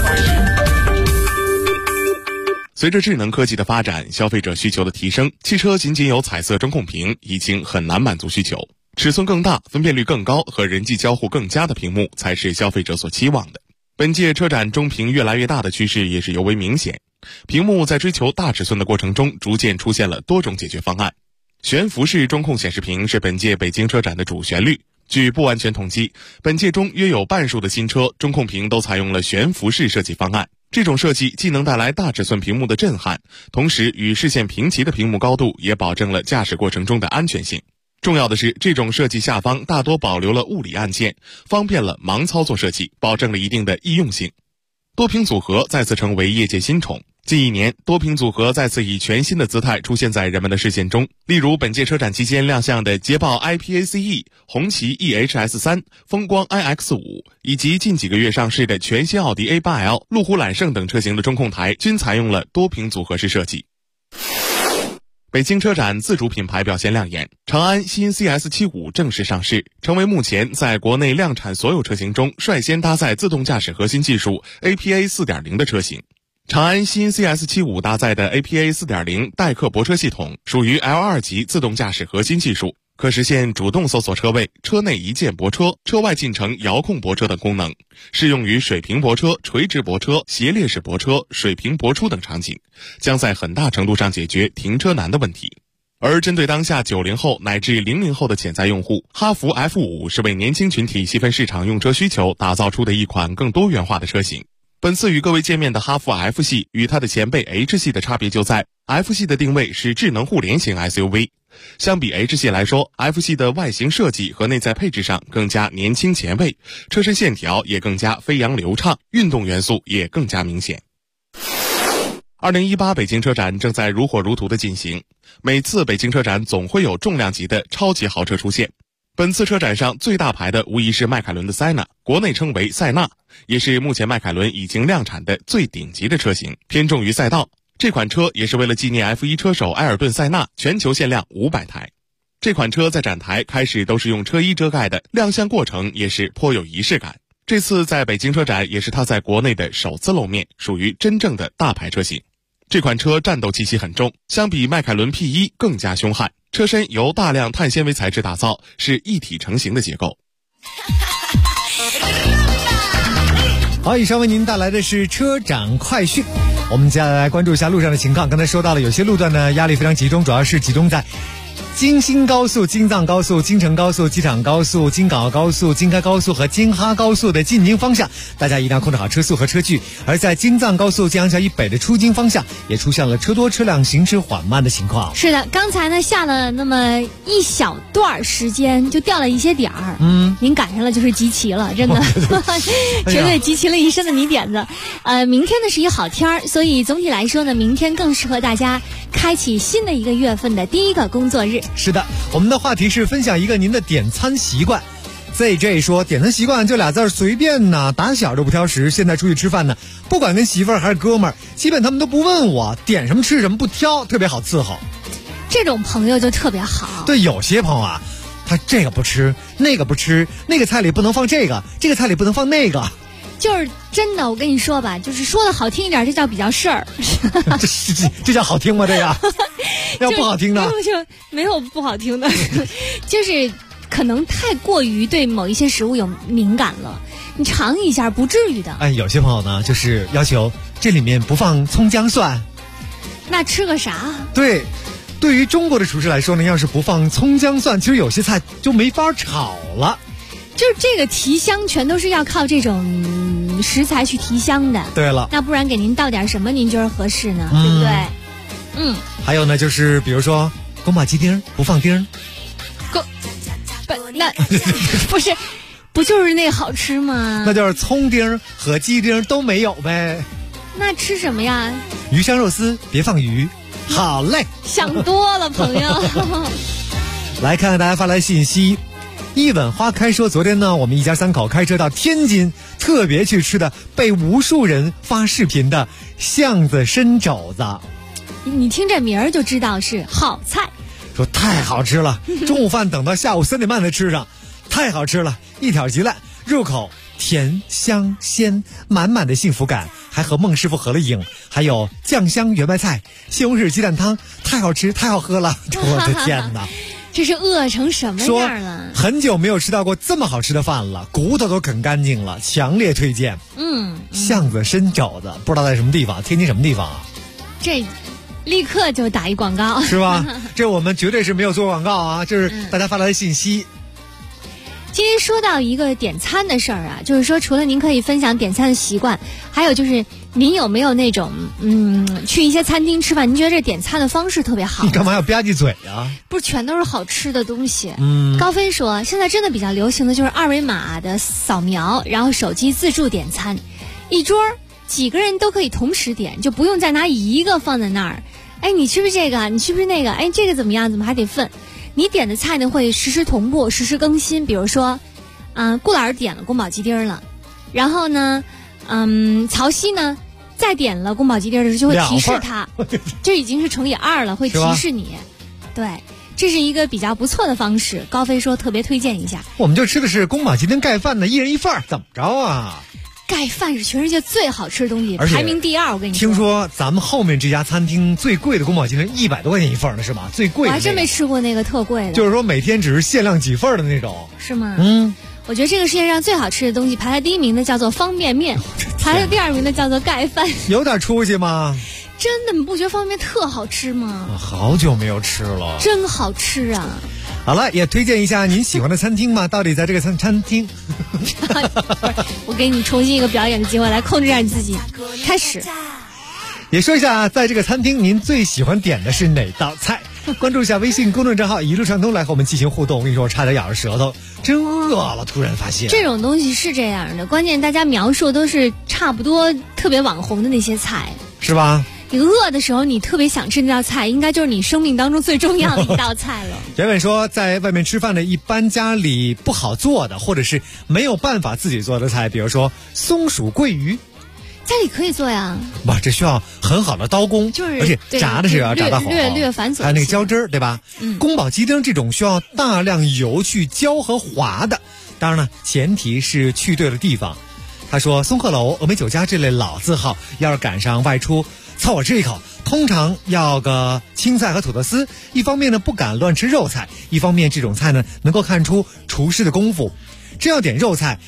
随着智能科技的发展，消费者需求的提升，汽车仅仅有彩色中控屏已经很难满足需求，尺寸更大、分辨率更高和人际交互更佳的屏幕才是消费者所期望的。本届车展中屏越来越大的趋势也是尤为明显，屏幕在追求大尺寸的过程中，逐渐出现了多种解决方案。悬浮式中控显示屏是本届北京车展的主旋律。据不完全统计，本届中约有半数的新车中控屏都采用了悬浮式设计方案。这种设计既能带来大尺寸屏幕的震撼，同时与视线平齐的屏幕高度也保证了驾驶过程中的安全性。重要的是，这种设计下方大多保留了物理按键，方便了盲操作设计，保证了一定的易用性。多屏组合再次成为业界新宠。近1年，多屏组合再次以全新的姿态出现在人们的视线中。例如，本届车展期间亮相的捷豹 iPACE、红旗 EHS3、风光 iX5，以及近几个月上市的全新奥迪 A8L、路虎揽胜等车型的中控台，均采用了多屏组合式设计。北京车展自主品牌表现亮眼，长安新 CS75 正式上市，成为目前在国内量产所有车型中率先搭载自动驾驶核心技术 APA 4.0 的车型。长安新 CS75 搭载的 APA 4.0 代客泊车系统属于 L2 级自动驾驶核心技术，可实现主动搜索车位、车内一键泊车、车外进程遥控泊车等功能，适用于水平泊车、垂直泊车、斜列式泊车、水平泊出等场景，将在很大程度上解决停车难的问题。而针对当下90后乃至00后的潜在用户，哈弗 F5 是为年轻群体细分市场用车需求打造出的一款更多元化的车型。本次与各位见面的哈弗 F 系与它的前辈 H 系的差别就在 F 系的定位是智能互联型 SUV， 相比 H 系来说， F 系的外形设计和内在配置上更加年轻前卫，车身线条也更加飞扬流畅，运动元素也更加明显。2018北京车展正在如火如荼的进行，每次北京车展总会有重量级的超级豪车出现。本次车展上最大牌的无疑是迈凯伦的塞纳，国内称为塞纳，也是目前迈凯伦已经量产的最顶级的车型，偏重于赛道。这款车也是为了纪念 F1 车手埃尔顿·塞纳，全球限量500台。这款车在展台开始都是用车衣遮盖的，亮相过程也是颇有仪式感。这次在北京车展也是它在国内的首次露面，属于真正的大牌车型。这款车战斗气息很重，相比迈凯伦 P1 更加凶悍，车身由大量碳纤维材质打造，是一体成型的结构。 好，以上为您带来的是车展快讯。我们接下来关注一下路上的情况。刚才说到了，有些路段呢压力非常集中，主要是集中在京新高速、京藏高速、京承高速、机场高速、京港澳高速、京开高速和京哈高速的进京方向，大家一定要控制好车速和车距。而在京藏高速建阳桥以北的出京方向，也出现了车多车辆行驶缓慢的情况。 是的，刚才呢下了那么一小段时间，就掉了一些点儿。您赶上了就是集齐了，真的，绝对集齐了一身的泥点子。明天呢是一好天儿，所以总体来说呢，明天更适合大家开启新的一个月份的第一个工作日。 是的，我们的话题是分享一个您的点餐习惯。ZJ 说，点餐习惯就俩字，随便呐，打小就不挑食。现在出去吃饭呢，不管跟媳妇儿还是哥们儿，基本他们都不问我点什么吃什么，不挑，特别好伺候。 这种朋友就特别好。 对，有些朋友啊，他这个不吃，那个不吃，那个菜里不能放这个，这个菜里不能放那个。 就是真的，我跟你说吧，就是说的好听一点，这叫比较事儿。 这叫好听吗？这个要不好听呢？ 就没有不好听的，就是可能太过于对某一些食物有敏感了。你尝一下，不至于的。 哎，有些朋友呢，就是要求这里面不放葱姜蒜。 那吃个啥？ 对，对于中国的厨师来说呢，要是不放葱姜蒜，其实有些菜就没法炒了。 就是这个提香全都是要靠这种食材去提香的。 对了， 那不然给您倒点什么您觉得合适呢？对不对？ 还有呢，就是比如说宫保鸡丁不放丁， 那不就是那好吃吗？ 那就是葱丁和鸡丁都没有呗。 那吃什么呀？ 鱼香肉丝别放鱼。好嘞， 想多了朋友。 来看看大家发来信息。一吻花开说，昨天呢，我们一家3口开车到天津，特别去吃的被无数人发视频的巷子参肘子。 你听这名儿就知道是好菜。 说太好吃了，中午饭等到下午3点半才吃上，太好吃了，一挑即烂，入口甜香鲜，满满的幸福感，还和孟师傅合了影。还有酱香圆白菜、西红柿鸡蛋汤，太好吃，太好喝了，我的天哪！ 这是饿成什么样了？ 很久没有吃到过这么好吃的饭了，骨头都啃干净了，强烈推荐。巷子参肘子，不知道在什么地方，天津什么地方啊？ 这立刻就打一广告， 是吧？这我们绝对是没有做广告啊，这是大家发来的信息。 今天说到一个点餐的事儿啊，就是说除了您可以分享点餐的习惯，还有就是您有没有那种去一些餐厅吃饭，您觉得这点餐的方式特别好？ 你干嘛要吧唧嘴啊？ 不是全都是好吃的东西。高飞说，现在真的比较流行的就是2维码的扫描，然后手机自助点餐，一桌几个人都可以同时点，就不用再拿一个放在那儿。哎，你吃不是这个？你吃不是那个？哎，这个怎么样？怎么还得分？你点的菜呢会实时同步、实时更新。比如说，顾老师点了宫保鸡丁了，然后呢，曹曦呢再点了宫保鸡丁的时候就会提示他，这已经是乘以2了，会提示你。对，这是一个比较不错的方式。高飞说特别推荐一下。 我们就吃的是宫保鸡丁盖饭的，1人1份，怎么着啊？ 盖饭是全世界最好吃的东西，排名第2。我跟你说， 听说咱们后面这家餐厅最贵的宫保鸡丁100多块钱1份呢，是吧？最贵的、 我还真没吃过那个特贵的， 就是说每天只是限量几份的那种， 是吗？我觉得这个世界上最好吃的东西，排在第1名的叫做方便面，排在第2名的叫做盖饭。 有点出息吗？ 真的，你不觉得方便面特好吃吗？ 好久没有吃了， 真好吃啊！ 好了，也推荐一下您喜欢的餐厅吗？到底在这个餐厅我给你重新一个表演的机会，来控制一下你自己。开始也说一下，在这个餐厅您最喜欢点的是哪道菜？关注一下微信公众账号一路畅通，来和我们进行互动。我跟你说，我差点咬着舌头，真饿了，突然发现这种东西是这样的，关键大家描述都是差不多特别网红的那些菜， 是吧？ 你饿的时候，你特别想吃那道菜，应该就是你生命当中最重要的一道菜了。 原本说在外面吃饭的，一般家里不好做的，或者是没有办法自己做的菜，比如说松鼠桂鱼， 家里可以做呀。 哇，这需要很好的刀工， 就是而且炸的是要炸到好， 略繁琐， 还有那个浇汁儿，对吧？宫保鸡丁这种需要大量油去焦和滑的，当然了，前提是去对了地方。他说，松鹤楼、峨眉酒家这类老字号，要是赶上外出凑合吃一口，通常要个青菜和土豆丝。一方面呢不敢乱吃肉菜，一方面这种菜呢能够看出厨师的功夫。真要点肉菜，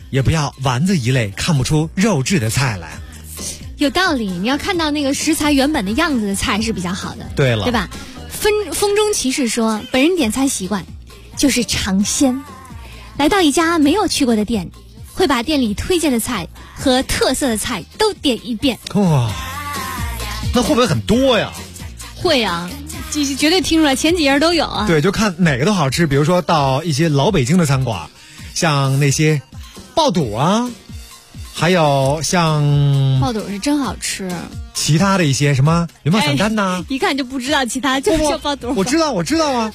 也不要丸子一类看不出肉质的菜来。 有道理，你要看到那个食材原本的样子的菜是比较好的。 对了， 对吧？风中骑士说，本人点餐习惯就是尝鲜，来到一家没有去过的店，会把店里推荐的菜和特色的菜都点一遍。 哇，那会不会很多呀？ 会啊，绝对听出来，前几页都有啊。 对，就看哪个都好吃。比如说到一些老北京的餐馆，像那些爆肚啊，还有像爆肚是真好吃。 其他的一些什么油焖散干呐， 一看就不知道其他，就是叫爆肚。 我知道啊，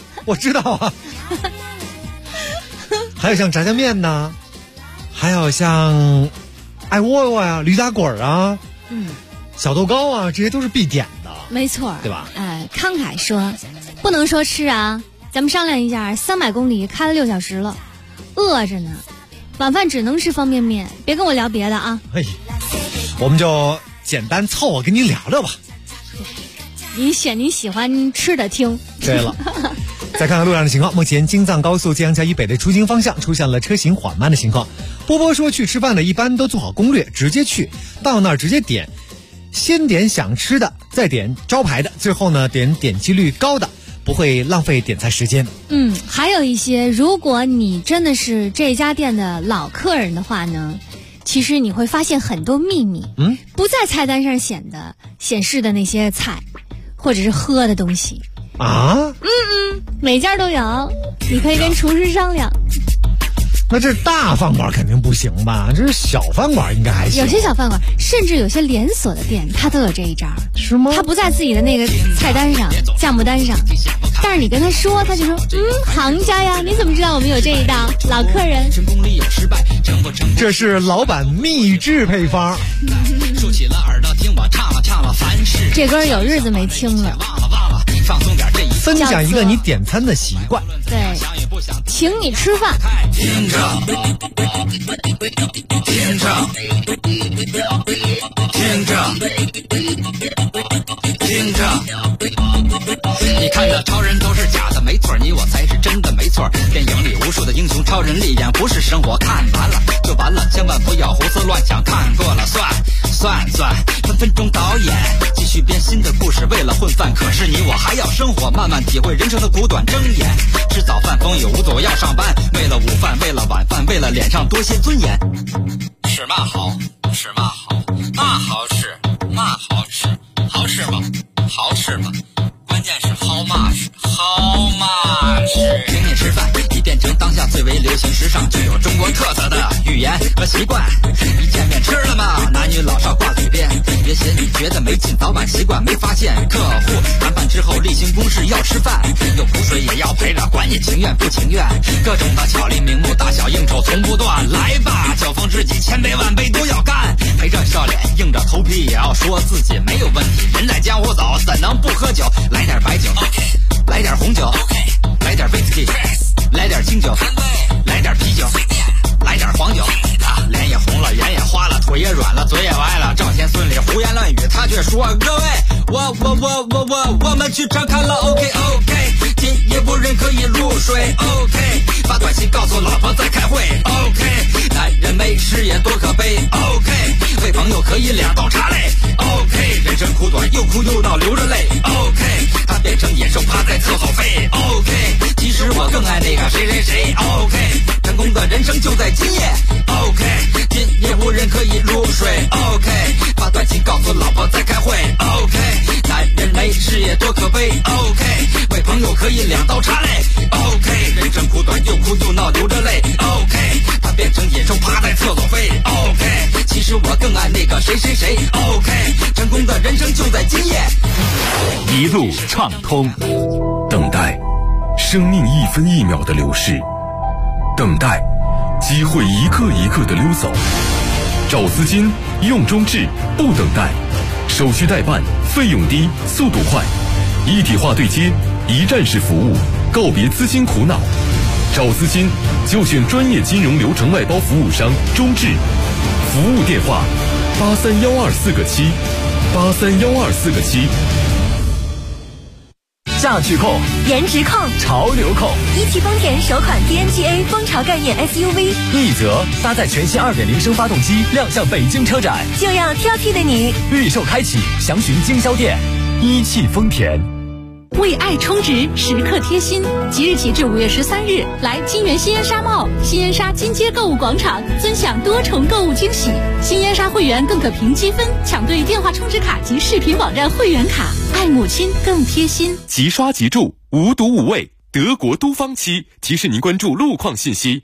还有像炸酱面呐，还有像爱窝窝呀、驴打滚啊，小豆糕啊，这些都是必点的。 没错， 对吧？ 慷慨说，不能说吃啊，咱们商量一下，300公里开了6小时了，饿着呢，晚饭只能吃方便面，别跟我聊别的啊。 嘿，我们就简单凑合跟你聊聊吧。 你选你喜欢吃的听。 对了，再看看路上的情况，目前京藏高速建阳桥以北的出京方向出现了车行缓慢的情况。波波说去吃饭的一般都做好攻略，直接去到那儿直接点，先点想吃的，再点招牌的，最后呢点击率高的，不会浪费点菜时间。 还有一些，如果你真的是这家店的老客人的话呢，其实你会发现很多秘密，不在菜单上显示的那些菜或者是喝的东西啊。 每家都有，你可以跟厨师商量。 那这大饭馆肯定不行吧？这是小饭馆应该还行。 有些小饭馆，甚至有些连锁的店，它都有这一招。 是吗？ 它不在自己的那个菜单上、价目单上，但是你跟他说，他就说，行家呀，你怎么知道我们有这一道？老客人。 这是老板秘制配方。 竖起了耳朵听我唱了，凡事这歌有日子没听了。 忘了，放松点这一分享一个你点餐的习惯。 对，请你吃饭。 听着，你看的超人都是假的，没错，你我才是真的，没错。电影里无数的英雄超人力量不是生活，看完了就完了，千万不要胡思乱想，看过了算，分分钟导演继续编新的故事，为了混饭，可是你我还要生活，慢慢体会人生的苦短，睁眼吃早饭，风雨无阻要上班，为了午饭，为了晚饭，为了脸上多些尊严。吃嘛好，嘛好吃，好吃吗？关键是好嘛吃。请你吃饭已变成当下最为流行时尚具有中国特色的语言和习惯。一见面吃了吗？男女老少挂嘴边，别嫌你觉得没劲，早晚习惯没发现。客户谈判之后例行公事要吃饭，有苦水也要陪着，管你情愿不情愿，各种的巧立名目，大小应酬从不断。来吧，酒逢知己千杯万杯都要干，陪着笑脸硬着头皮也要说自己没有问题。人在江湖走，怎能不喝酒？来点白酒 OK， 来点红酒 OK， 来点威士忌，来点清酒，来点啤酒，来点黄酒。脸也红了，眼也花了，腿也软了，嘴也歪了，赵钱孙李胡言乱语，他却说各位，我们去唱卡拉 OK， 今夜无人可以入睡 OK， 发短信告诉老婆在开会 OK， 男人没事业多可悲 OK， 为朋友可以2道茶泪 OK， 人生苦短，又哭又闹流着泪 OK， 他变成野兽趴在厕所飞 OK， 其实我更爱那个谁 OK， 成功的人生就在今夜 OK， 今夜无人可以入睡 OK， 发短信告诉老婆在开会 OK， 男人没事业多可悲 OK， 为朋友可以2道茶泪 OK， 人生苦短，又哭又闹流着泪 OK， 他变成野兽趴在厕所飞 OK， 其实我更爱那个谁 OK， 成功的人生就在今夜。 一路畅通，等待生命一分一秒的流逝，等待机会一个一个的溜走。找资金用中置，不等待，手续代办费用低，速度快，一体化对接，一站式服务，告别资金苦恼。找资金就选专业金融流程外包服务商中置，服务电话83124个7，83124个7。 价值控、 颜值控、 潮流控。 一汽丰田首款 TNGA 风潮概念 SUV， 奕泽搭载全新2.0升发动机亮相北京车展， 就要挑剔的你。 预售开启，详询经销店。一汽丰田。 为爱充值，时刻贴心。即日起至5月13日，来金源新烟沙 mall、新烟沙金街购物广场，尊享多重购物惊喜。新烟沙会员更可凭积分抢对电话充值卡及视频网站会员卡，爱母亲更贴心。 即刷即住，无毒无味，德国都方漆提示您关注路况信息。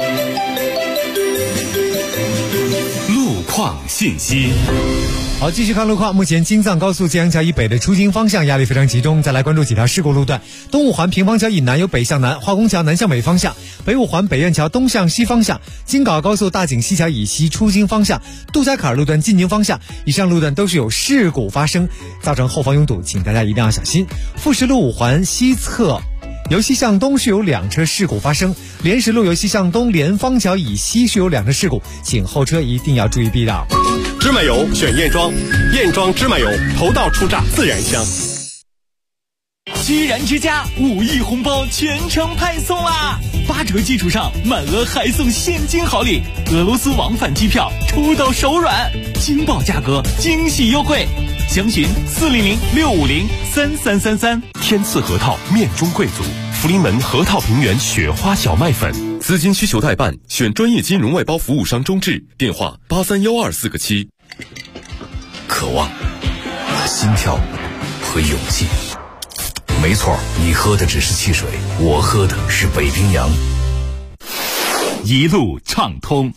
路况信息。 好，继续看路况。目前京藏高速建阳桥以北的出京方向压力非常集中。再来关注几条事故路段：东五环平房桥以南有北向南，化工桥南向北方向；北五环北苑桥东向西方向；京港高速大井西桥以西出京方向；杜家坎路段进京方向。以上路段都是有事故发生，造成后方拥堵，请大家一定要小心。富士路五环西侧由西向东是有2车事故发生，莲石路由西向东莲芳桥以西是有2车事故，请后车一定要注意避让。 芝麻油选燕庄，燕庄芝麻油头道出榨自然香。 居然之家5亿红包全程派送啦！8折基础上满额还送现金好礼，俄罗斯往返机票出到手软，惊爆价格，惊喜优惠，详询400-650-3333。 天赐核桃面中贵族，福临门核桃平原雪花小麦粉。资金需求代办，选专业金融外包服务商中智，电话831247个7。 渴望、心跳和勇气。没错，你喝的只是汽水，我喝的是北冰洋。 一路畅通。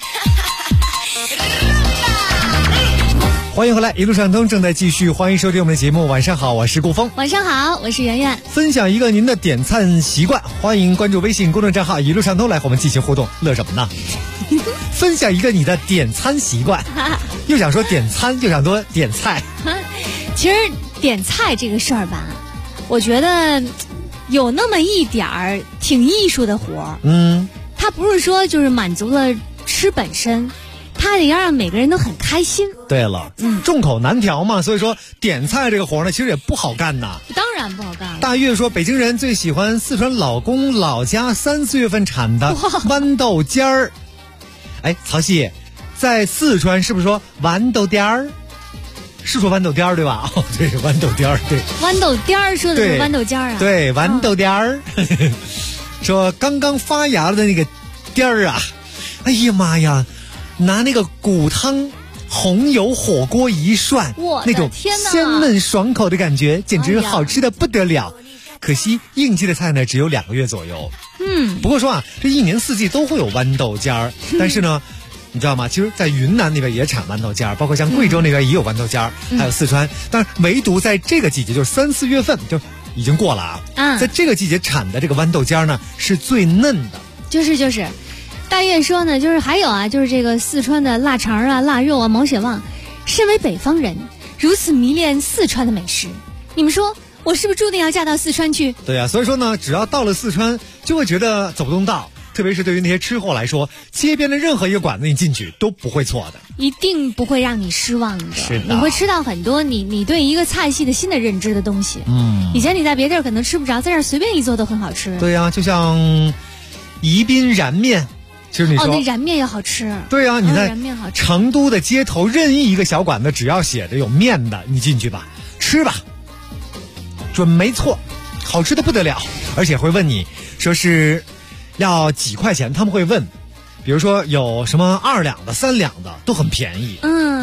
欢迎回来，一路畅通正在继续，欢迎收听我们的节目。晚上好，我是顾峰。 晚上好，我是圆圆。 分享一个您的点餐习惯，欢迎关注微信公众账号一路畅通来和我们进行互动。乐什么呢？分享一个你的点餐习惯，又想说点餐，又想说点菜。 其实点菜这个事儿吧，我觉得有那么一点儿挺艺术的活儿。它不是说就是满足了吃本身，它得要让每个人都很开心。 对了，众口难调嘛，所以说点菜这个活呢，其实也不好干呐。 当然不好干了。 大月说，北京人最喜欢四川老公老家3、4月份产的豌豆尖儿。哎，曹曦，在四川是不是说豌豆颠儿？是说豌豆颠儿对吧？哦，对，豌豆颠儿，对。 豌豆颠儿说的是豌豆尖儿啊。 对，豌豆颠儿。说刚刚发芽的那个颠儿啊，哎呀妈呀，拿那个骨汤红油火锅一涮，那种鲜嫩爽口的感觉，简直好吃的不得了。可惜应季的菜呢只有2个月左右。不过说啊，这一年四季都会有豌豆尖儿，但是呢，你知道吗？其实，在云南那边也产豌豆尖儿，包括像贵州那边也有豌豆尖儿，还有四川，但是唯独在这个季节，就是3、4月份就已经过了啊。在这个季节产的这个豌豆尖儿呢，是最嫩的。就是。大月说呢，就是还有啊，就是这个四川的腊肠啊、腊肉啊、毛血旺，身为北方人，如此迷恋四川的美食，你们说我是不是注定要嫁到四川去？对呀，所以说呢，只要到了四川，就会觉得走不动道。特别是对于那些吃货来说，街边的任何一个馆子你进去都不会错的，一定不会让你失望的。是的，你会吃到很多你对一个菜系的新的认知的东西。以前你在别地儿可能吃不着，在这儿随便一做都很好吃。对呀，就像宜宾燃面。其实你说那燃面也好吃。对啊，你在成都的街头任意一个小馆子，只要写着有面的，你进去吧，吃吧，准没错，好吃的不得了。而且会问你说是要几块钱，他们会问，比如说有什么2两的、3两的，都很便宜。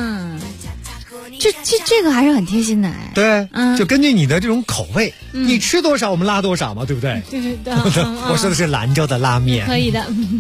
这个还是很贴心的。对，就根据你的这种口味，你吃多少我们拉多少嘛，对不对？对。我说的是兰州的拉面。可以的。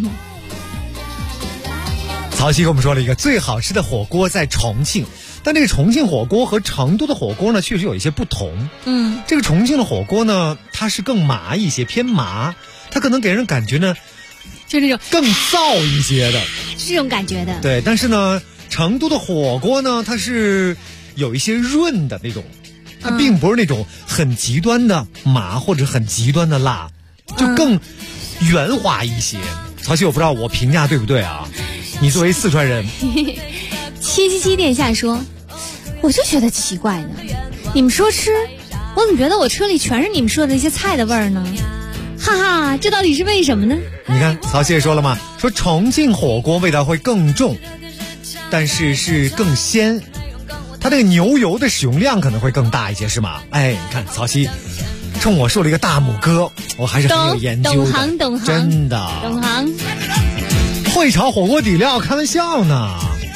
曹曦跟我们说了一个最好吃的火锅在重庆，但这个重庆火锅和成都的火锅呢，确实有一些不同。这个重庆的火锅呢，它是更麻一些，偏麻，它可能给人感觉呢，就那种更燥一些的，是这种感觉的。对，但是呢，成都的火锅呢，它是有一些润的那种，它并不是那种很极端的麻或者很极端的辣，就更圆滑一些。曹曦，我不知道我评价对不对啊？你作为四川人，777殿下说，我就觉得奇怪呢。你们说吃， 我怎么觉得我车里全是你们说的那些菜的味儿呢？哈哈，这到底是为什么呢？ 你看曹谢说了嘛，说重庆火锅味道会更重，但是更鲜，它这个牛油的使用量可能会更大一些，是吗？哎，你看曹曦冲我竖了一个大拇哥，我还是很有研究的， 懂行， 真的懂行。 会炒火锅底料，开玩笑呢。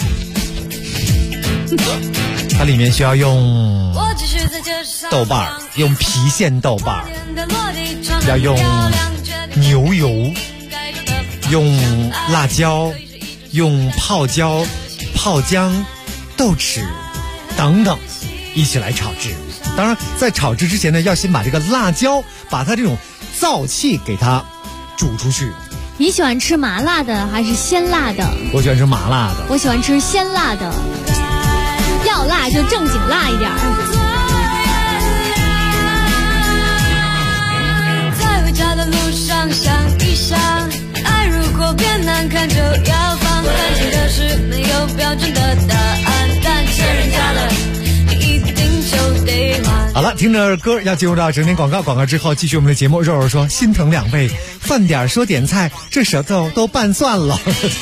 它里面需要用豆瓣，用郫县豆瓣，要用牛油，用辣椒，用泡椒、泡姜、豆豉等等一起来炒制。当然在炒制之前呢，要先把这个辣椒把它这种燥气给它煮出去。 你喜欢吃麻辣的还是鲜辣的？ 我喜欢吃麻辣的。 我喜欢吃鲜辣的，要辣就正经辣一点。 在回家的路上想一想，爱如果变难看就要放，感情的事没有标准的答案，但欠人家的一定就得还。 好了，听着歌要进入到整点广告，广告之后继续我们的节目。肉肉说心疼2倍，饭点说点菜，这舌头都拌蒜了。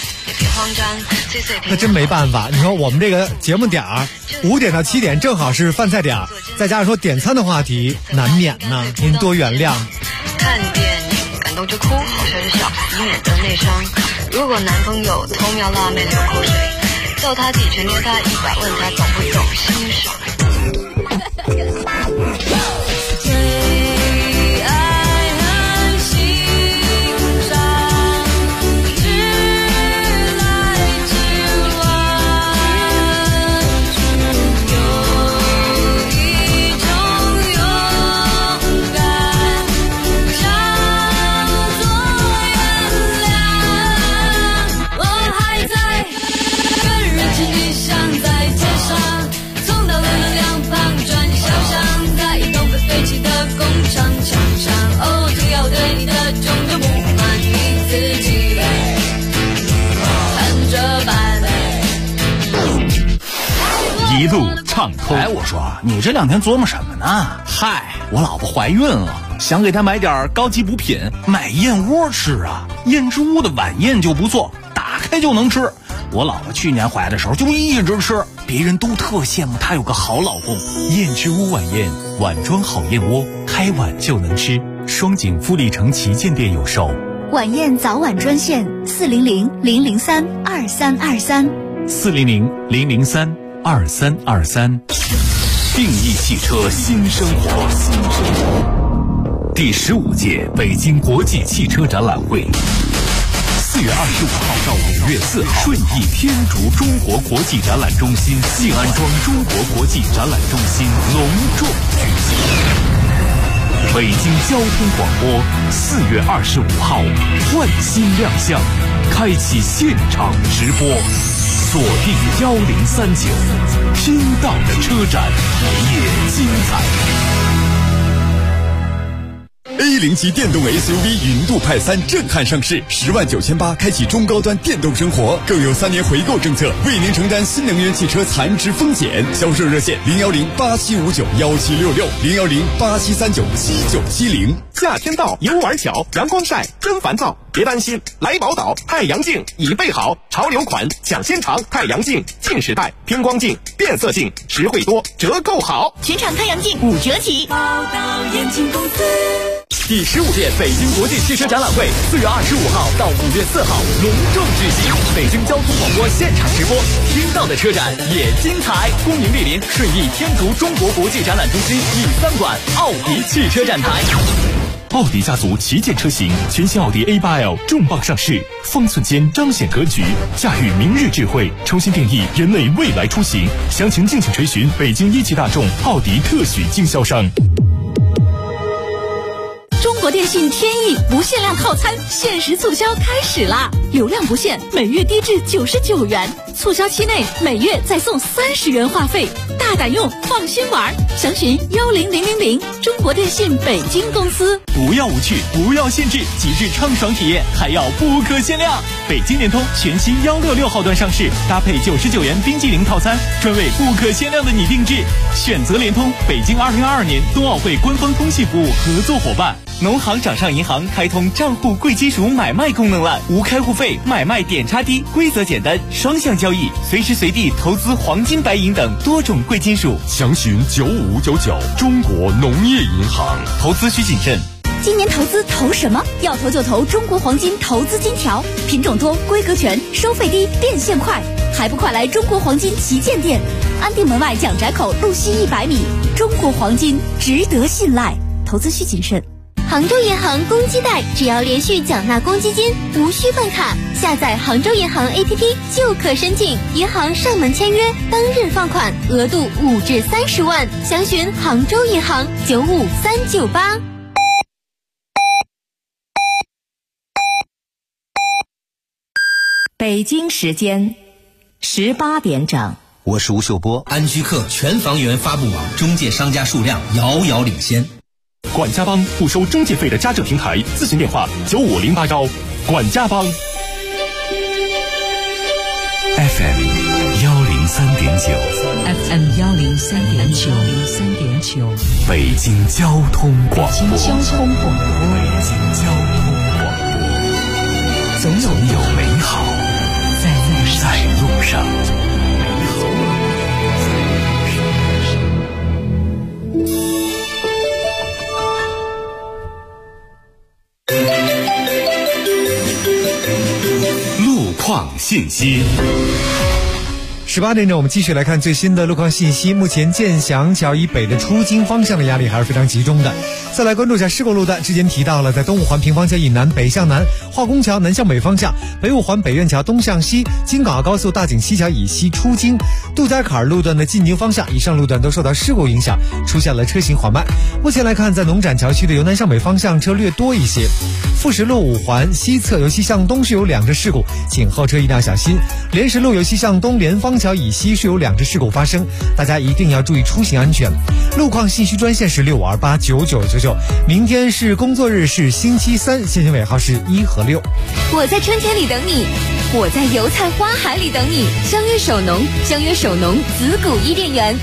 那真没办法，你说我们这个节目点儿5点到7点正好是饭菜点儿，再加上说点餐的话题，难免呢，您多原谅。 看电影感动就哭，好消息小孩免得内伤。如果男朋友偷瞄辣妹流口水，揍他几拳捏他100，问他懂不懂欣赏。 一路畅通。 哎，我说你这2天琢磨什么呢？嗨，我老婆怀孕了，想给她买点高级补品，买燕窝吃啊。燕之屋的晚宴就不错，打开就能吃。我老婆去年怀的时候就一直吃，别人都特羡慕她有个好老公。 燕之屋晚宴，碗装好燕窝，开碗就能吃。双井富力城旗舰店有售。 晚宴早晚专线 400-003-2323，400-003-2323。定义汽车新生活。第15届北京国际汽车展览会，4月25号到5月4号，顺义天竺中国国际展览中心、静安庄中国国际展览中心隆重举行。北京交通广播4月25号换新亮相，开启现场直播，锁定1039，听到的车展也精彩。 A0级电动 SUV 云度派3震撼上市，10.980万开启中高端电动生活，更有3年回购政策，为您承担新能源汽车残值风险。销售热线010-8759-1766，010-8739-7970。 夏天到，游玩巧，阳光晒，真烦躁。别担心，来宝岛太阳镜已备好，潮流款抢先尝太阳镜，近视带、偏光镜、变色镜，实惠多，折扣好， 全场太阳镜5折起。 宝岛眼镜公司。 第15届北京国际汽车展览会4月25号到5月4号隆重举行，北京交通广播现场直播，听到的车展也精彩。恭迎莅临顺义天竺中国国际展览中心第3馆奥迪汽车展台。 奥迪家族旗舰车型，全新奥迪 A8L 重磅上市，方寸间彰显格局，驾驭明日智慧，重新定义人类未来出行。详情敬请垂询北京1级大众奥迪特许经销商。 中国电信天翼不限量套餐限时促销开始啦！流量不限，每月低至99元，促销期内每月再送30元话费， 大胆用，放心玩。详询10000，中国电信北京公司。 不要无趣，不要限制，极致畅爽体验，还要不可限量。北京联通全新166号段上市，搭配99元冰激凌套餐，专为不可限量的你定制。选择联通，北京2022年冬奥会官方通信服务合作伙伴。农行掌上银行开通账户贵金属买卖功能了，无开户费，买卖点差低，规则简单，双向交易，随时随地投资黄金、白银等多种贵金属。 详询9599中国农业银行。 投资需谨慎。 今年投资投什么？要投就投中国黄金投资金条，品种多，规格全，收费低，变现快，还不快来中国黄金旗舰店，安定门外蒋宅口路西100米。中国黄金值得信赖，投资需谨慎。 杭州银行公积贷，只要连续缴纳公积金，无需办卡，下载杭州银行 APP 就可申请，银行上门签约，当日放款，额度5至30万。详询杭州银行95398。 北京时间18点整。 我是吴秀波。 安居客全房源发布网中介商家数量遥遥领先。 管家帮不收中介费的家政平台，咨询电话9508管家帮。 FM 103.9， 北京交通广播。总有美好在路上。路况信息。 18点整，我们继续来看最新的路况信息。目前建祥桥以北的出京方向的压力还是非常集中的。再来关注一下事故路段，之前提到了，在东五环平房桥以南北向南，化工桥南向北方向，北五环北苑桥东向西，京港澳高速大井西桥以西出京，杜家坎路段的进京方向，以上路段都受到事故影响，出现了车行缓慢。目前来看，在农展桥区的由南向北方向车略多一些。富石路五环西侧由西向东是有2只事故，请后车一定要小心。莲石路由西向东莲芳桥以西是有2只事故发生，大家一定要注意出行安全。路况信息专线是65289999，明天是工作日，是星期3，线性尾号是1和6。 我在春天里等你，我在油菜花海里等你。相约首农，相约首农紫谷伊甸园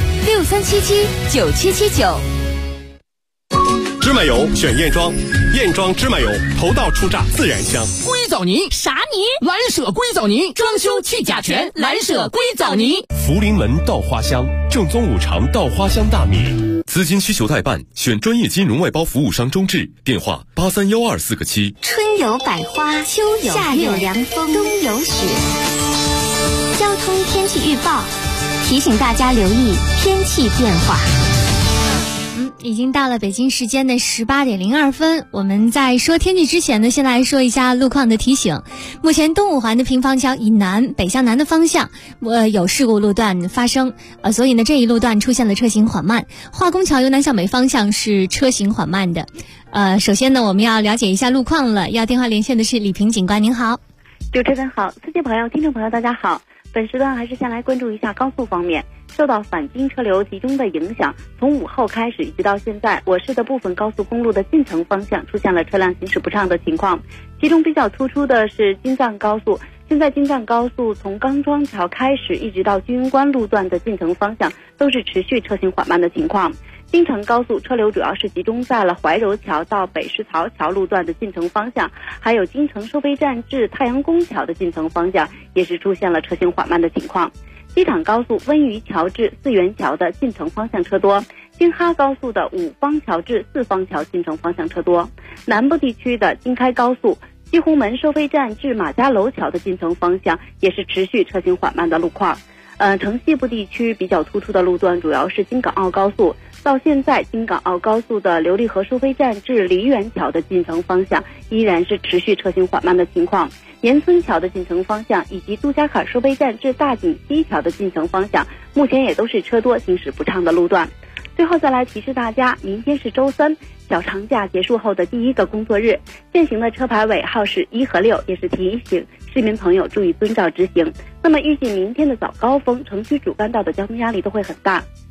，63779779。 芝麻油选燕庄，燕庄芝麻油头道出榨自然香。 硅藻泥啥泥？蓝舍硅藻泥，装修去甲醛，蓝舍硅藻泥。 福临门稻花香，正宗5常稻花香大米。资金需求代办，选专业金融外包服务商中智，电话83124个7。 春有百花，秋有夏有凉风，冬有雪。交通天气预报提醒大家留意天气变化。 已经到了北京时间的18点02分。我们在说天气之前呢，先来说一下路况的提醒。目前东五环的平房桥以南北向南的方向有事故路段发生，所以呢这一路段出现了车行缓慢。化工桥由南向北方向是车行缓慢的。首先呢我们要了解一下路况了，要电话连线的是李平警官。您好。 主持人好，司机朋友听众朋友大家好。本时段还是先来关注一下高速方面。受到返京车流集中的影响，从午后开始一直到现在，我市的部分高速公路的进城方向出现了车辆行驶不畅的情况，其中比较突出的是京藏高速。现在京藏高速从钢庄桥开始一直到居庸关路段的进城方向都是持续车行缓慢的情况。京承高速车流主要是集中在了怀柔桥到北石槽桥路段的进城方向，还有京承收费站至太阳宫桥的进城方向也是出现了车行缓慢的情况。机场高速温榆桥至四元桥的进城方向车多，京哈高速的五方桥至四方桥进城方向车多。南部地区的京开高速西红门收费站至马家楼桥的进城方向也是持续车行缓慢的路况。城西部地区比较突出的路段主要是京港澳高速，到现在京港澳高速的琉璃河收费站至梨园桥的进城方向依然是持续车行缓慢的情况。岩村桥的进城方向以及杜家坎收费站至大井西桥的进城方向目前也都是车多行驶不畅的路段。最后再来提示大家，明天是周3，小长假结束后的第1个工作日，现行的车牌尾号是1和6，也是提醒市民朋友注意遵照执行。那么预计明天的早高峰，城区主干道的交通压力都会很大。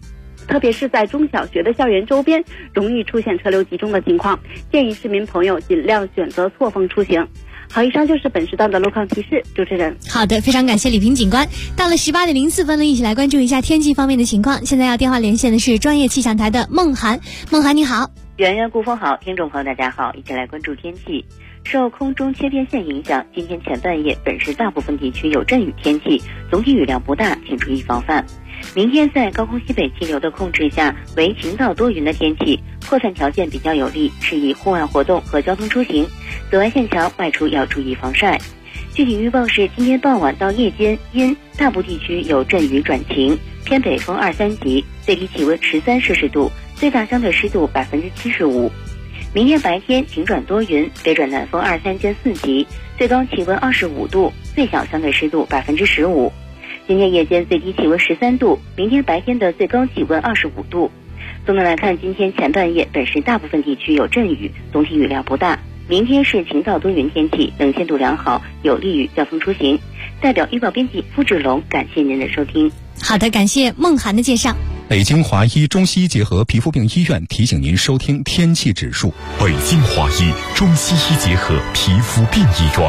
特别是在中小学的校园周边，容易出现车流集中的情况，建议市民朋友尽量选择错峰出行。好，以上就是本时段的路况提示。主持人， 好的，非常感谢李平警官。到了18:04了，一起来关注一下天气方面的情况。现在要电话连线的是专业气象台的孟涵。孟涵你好。 圆圆、顾峰好，听众朋友大家好，一起来关注天气。受空中切电线影响，今天前半夜本市大部分地区有阵雨天气，总体雨量不大，请注意防范。明天在高空西北气流的控制下，为晴到多云的天气，扩散条件比较有利，适宜户外活动和交通出行。紫外线强，外出要注意防晒。具体预报是，今天傍晚到夜间，因大部地区有阵雨转晴，偏北风2、3级，最低气温13摄氏度，最大相对湿度75%。明天白天晴转多云，北转南风2、3兼4级，最高气温25度，最小相对湿度15%。今天夜间最低气温13度，明天白天的最高气温25度。总的来看，今天前半夜本市大部分地区有阵雨，总体雨量不大。明天是晴到多云天气，能见度良好，有利于交通出行。代表预报编辑付志龙，感谢您的收听。 好的，感谢孟涵的介绍。 北京华医中西医结合皮肤病医院提醒您收听天气指数。 北京华医中西医结合皮肤病医院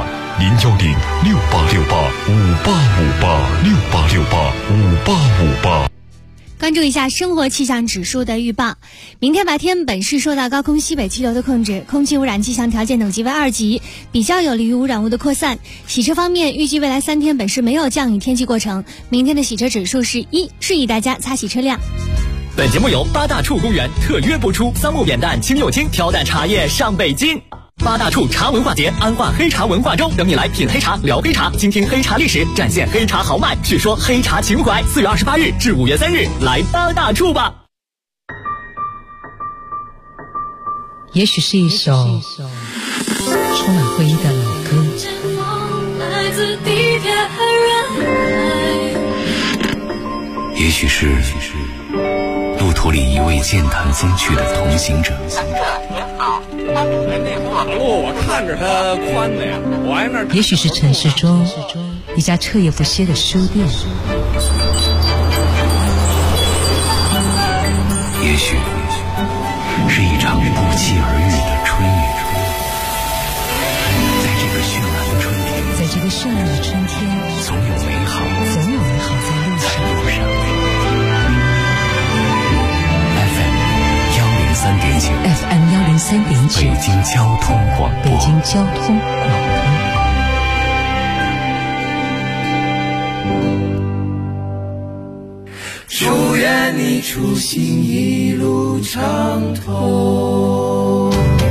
，0106868585858，68685858。 关注一下生活气象指数的预报。明天白天本市受到高空西北气流的控制，空气污染气象条件等级为2级，比较有利于污染物的扩散。洗车方面，预计未来3天本市没有降雨天气过程，明天的洗车指数是1，适宜大家擦洗车辆。 本节目由八大处公园特约播出，桑木扁担清又轻，挑担茶叶上北京。八大处茶文化节，安化黑茶文化周，等你来品黑茶、聊黑茶，倾听黑茶历史，展现黑茶豪迈，叙说黑茶情怀。4月28日至5月3日，来八大处吧。 也许是一首充满回忆的老歌， 也许是路途里一位健谈风趣的同行者。 那马路我看着它宽的呀，我挨那儿。 也许是城市中一家彻夜不歇的书店， 也许是一场不期而遇的春雨。在这个绚烂的春天，总有美好在路上。FM 103.9，北京交通广播。 祝愿你出行一路畅通。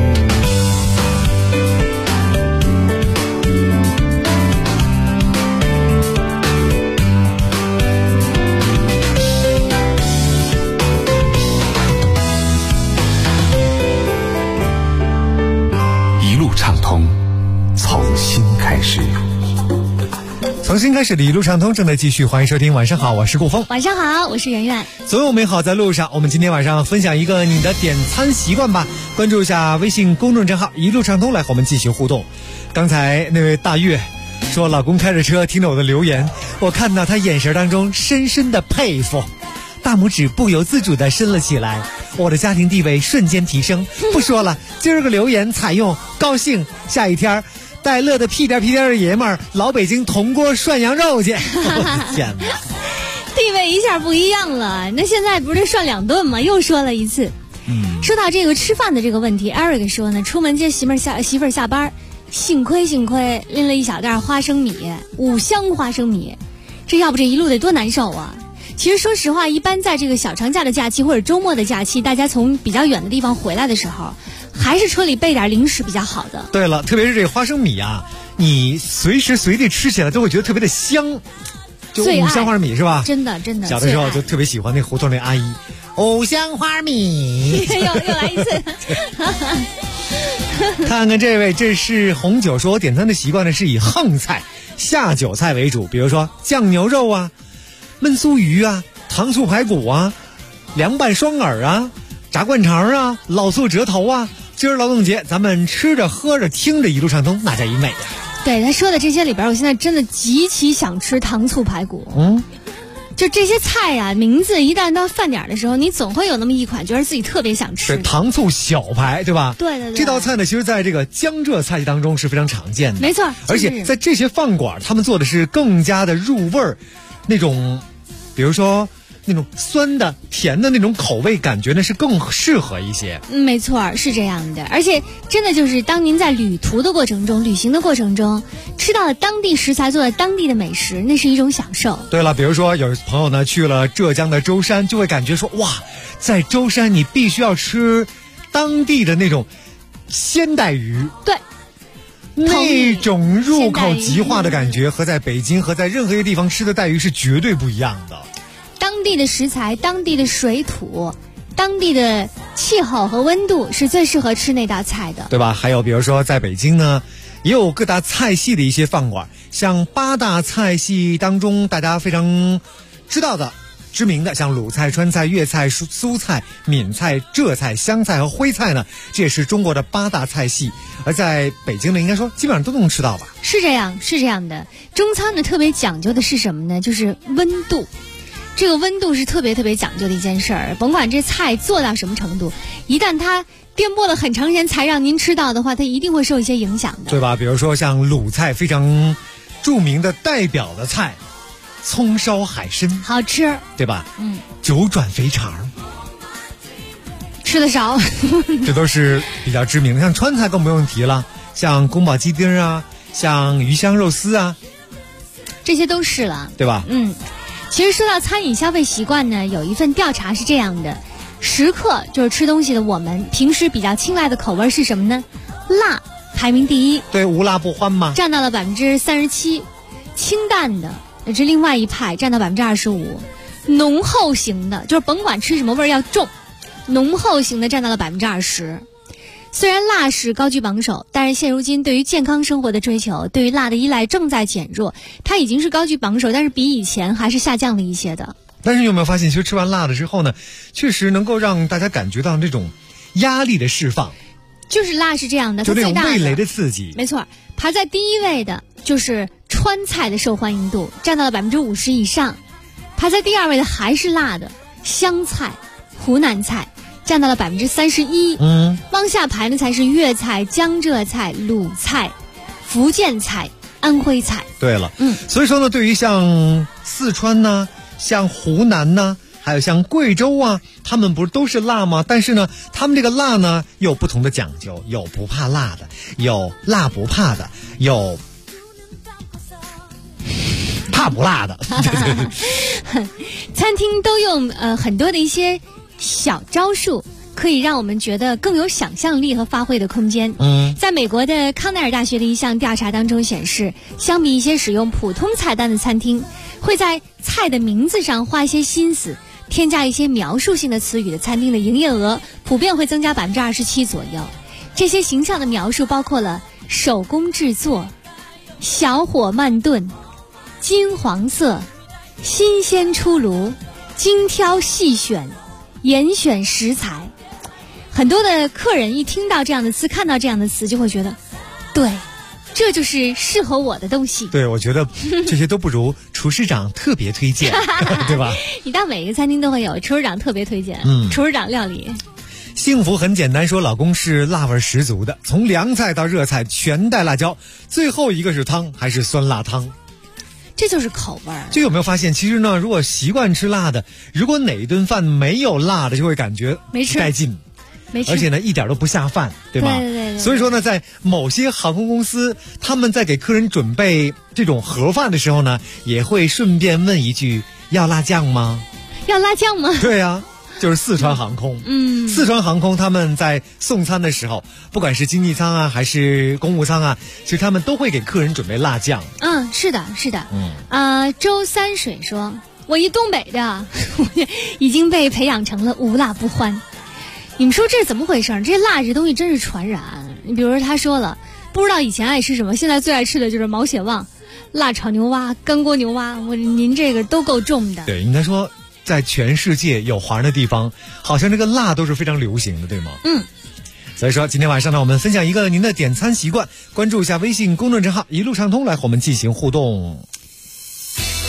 畅通，从新开始。 从新开始的一路畅通正在继续，欢迎收听。晚上好，我是顾峰。 晚上好，我是圆圆。 总有美好在路上。我们今天晚上分享一个你的点餐习惯吧，关注一下微信公众账号一路畅通，来和我们继续互动。刚才那位大月说，老公开着车听着我的留言，我看到他眼神当中深深的佩服，大拇指不由自主地伸了起来，我的家庭地位瞬间提升。不说了，今儿个留言采用高兴，下一天带乐的屁颠屁颠的爷们儿，老北京铜锅涮羊肉去。我的天哪， 地位一下不一样了。那现在不是涮2顿吗？又说了一次。说到这个吃饭的这个问题， Eric 说呢，出门接媳妇儿下班，幸亏拎了一小袋花生米，5箱花生米，这要不这一路得多难受啊。其实说实话，一般在这个小长假的假期或者周末的假期，大家从比较远的地方回来的时候，还是车里备点零食比较好的。 对了，特别是这个花生米啊，你随时随地吃起来都会觉得特别的香。就5香花米是吧？ 真的。 小的时候就特别喜欢那胡同那阿姨，5香花米。又来一次。看看这位，这是红酒说，我点餐的习惯呢是以横菜、下酒菜为主，比如说酱牛肉啊、焖酥鱼啊、糖醋排骨啊、凉拌双耳啊、炸灌肠啊、老醋折头啊。今儿劳动节，咱们吃着喝着听着一路畅通，那叫一美呀。 对他说的这些里边，我现在真的极其想吃糖醋排骨。 就这些菜啊，名字一旦到饭点的时候，你总会有那么一款觉得自己特别想吃。 对，糖醋小排，对吧？ 对对对。 这道菜呢，其实在这个江浙菜系当中是非常常见的。 没错。 而且在这些饭馆，他们做的是更加的入味儿，那种，比如说那种酸的、甜的那种口味，感觉呢是更适合一些。 没错，是这样的。而且真的就是当您在旅行的过程中，吃到了当地食材做的当地的美食，那是一种享受。 对了，比如说有朋友呢去了浙江的舟山，就会感觉说哇，在舟山你必须要吃当地的那种鲜带鱼。 对。 那种入口即化的感觉和在北京和在任何一个地方吃的带鱼是绝对不一样的。 当地的食材、当地的水土、当地的气候和温度是最适合吃那道菜的， 对吧？还有比如说在北京呢，也有各大菜系的一些饭馆，像8大菜系当中大家非常知道的知名的，像鲁菜、川菜、粤菜、苏菜、闽菜、浙菜、湘菜和徽菜呢，这也是中国的8大菜系。而在北京呢，应该说基本上都能吃到吧？ 是这样的。中餐呢特别讲究的是什么呢？就是温度。这个温度是特别讲究的一件事儿，甭管这菜做到什么程度，一旦它颠簸了很长时间才让您吃到的话，它一定会受一些影响的， 对吧？比如说像鲁菜非常著名的代表的菜，葱烧海参， 好吃， 对吧？九转肥肠， 吃的少， 这都是比较知名的。像川菜更不用提了，像宫保鸡丁啊，像鱼香肉丝啊， 这些都是了， 对吧？ 其实说到餐饮消费习惯呢，有一份调查是这样的：食客就是吃东西的我们，平时比较青睐的口味是什么呢？辣排名第一， 对，无辣不欢嘛， 占到了37%。清淡的这另外一派占到25%，浓厚型的就是甭管吃什么味儿要重，浓厚型的占到了20%。虽然辣是高居榜首，但是现如今对于健康生活的追求，对于辣的依赖正在减弱。它已经是高居榜首，但是比以前还是下降了一些的。 但是你有没有发现，其实吃完辣的之后呢，确实能够让大家感觉到那种压力的释放。 就是辣是这样的， 就那种味蕾的刺激。 没错，排在第一位的就是川菜的受欢迎度，占到了50%以上。排在第二位的还是辣的湘菜、湖南菜。占到了31%，往下排呢才是粤菜、江浙菜、鲁菜、福建菜、安徽菜。 对了，所以说呢，对于像四川呢、像湖南呢，还有像贵州啊，他们不是都是辣吗？但是呢，他们这个辣呢有不同的讲究，有不怕辣的，有辣不怕的，有怕不辣的。 餐厅都用很多的一些小招数，可以让我们觉得更有想象力和发挥的空间。在美国的康奈尔大学的一项调查当中显示，相比一些使用普通菜单的餐厅，会在菜的名字上花一些心思，添加一些描述性的词语的餐厅的营业额普遍会增加27%左右。这些形象的描述包括了手工制作、小火慢炖、金黄色、新鲜出炉、精挑细选、严选食材。很多的客人一听到这样的词，看到这样的词，就会觉得对，这就是适合我的东西。 对，我觉得这些都不如厨师长特别推荐。对吧？ 你到每个餐厅都会有厨师长特别推荐，厨师长料理。 幸福很简单，说老公是辣味十足的，从凉菜到热菜全带辣椒，最后一个是汤，还是酸辣汤。 这就是口味儿。 就有没有发现，其实呢，如果习惯吃辣的，如果哪一顿饭没有辣的，就会感觉没吃带劲， 没吃， 而且呢一点都不下饭，对吧？ 对。 所以说呢，在某些航空公司，他们在给客人准备这种盒饭的时候呢，也会顺便问一句：要辣酱吗？ 要辣酱吗？ 对呀。就是四川航空，四川航空他们在送餐的时候，不管是经济舱啊还是公务舱啊，其实他们都会给客人准备辣酱。 是的。周三水说，我一东北的已经被培养成了无辣不欢。你们说这是怎么回事？这辣这东西真是传染。你比如说他说了，不知道以前爱吃什么，现在最爱吃的就是毛血旺、辣炒牛蛙、干锅牛蛙。您这个都够重的。 对，应该说在全世界有华人的地方，好像这个辣都是非常流行的，对吗？所以说今天晚上呢，我们分享一个您的点餐习惯，关注一下微信公众账号一路畅通，来和我们进行互动。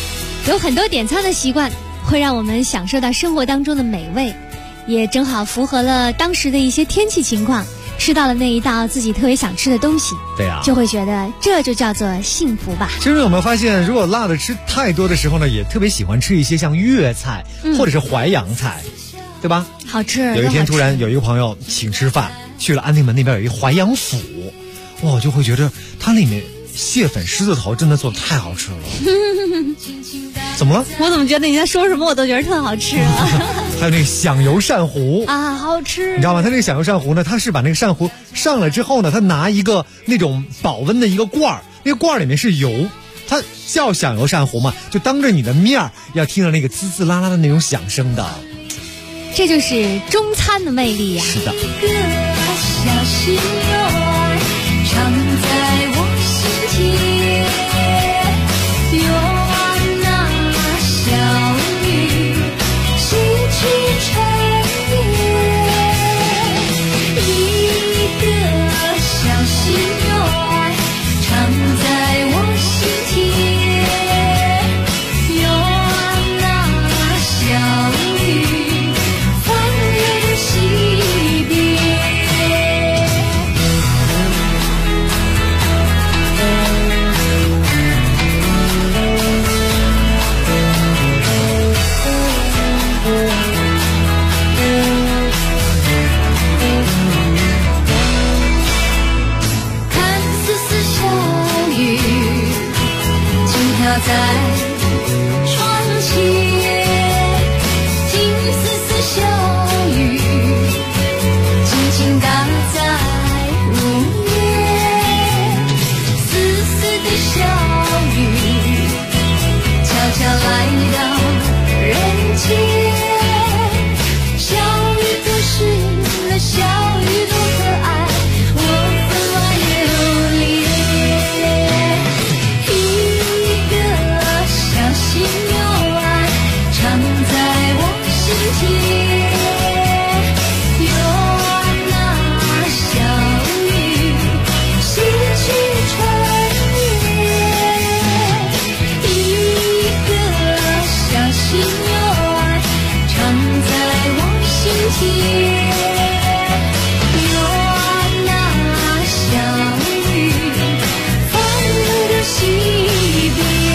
有很多点餐的习惯会让我们享受到生活当中的美味，也正好符合了当时的一些天气情况，吃到了那一道自己特别想吃的东西， 对啊， 就会觉得这就叫做幸福吧。 其实有没有发现，如果辣的吃太多的时候呢，也特别喜欢吃一些像粤菜、或者是淮扬菜，对吧？ 好吃。 有一天突然有一个朋友请吃饭，去了安定门那边有一淮扬府，哇，我就会觉得它里面蟹粉狮子头真的做的太好吃了。怎么了？ 我怎么觉得你在说什么我都觉得特好吃啊。 还有那个响油鳝糊啊，好吃。 你知道吗？它那个响油鳝糊呢，它是把那个鳝糊上来之后呢，它拿一个那种保温的一个罐儿，那个罐儿里面是油，它叫响油鳝糊嘛，就当着你的面儿要听到那个滋滋啦啦的那种响声的。 这就是中餐的魅力呀。 是的。 小心爱常在我心田，有那小雨细去春叶，一个小心爱常在我心田，有那小雨放月西边。在窗前，金丝丝小雨轻轻打在屋檐，丝丝的小雨悄悄来到人间。小雨多是那小雨多可爱，我分外留恋。心有爱常在我心田，有那小雨洗去春叶，一个小心有爱常在我心田，有那小雨放入西边。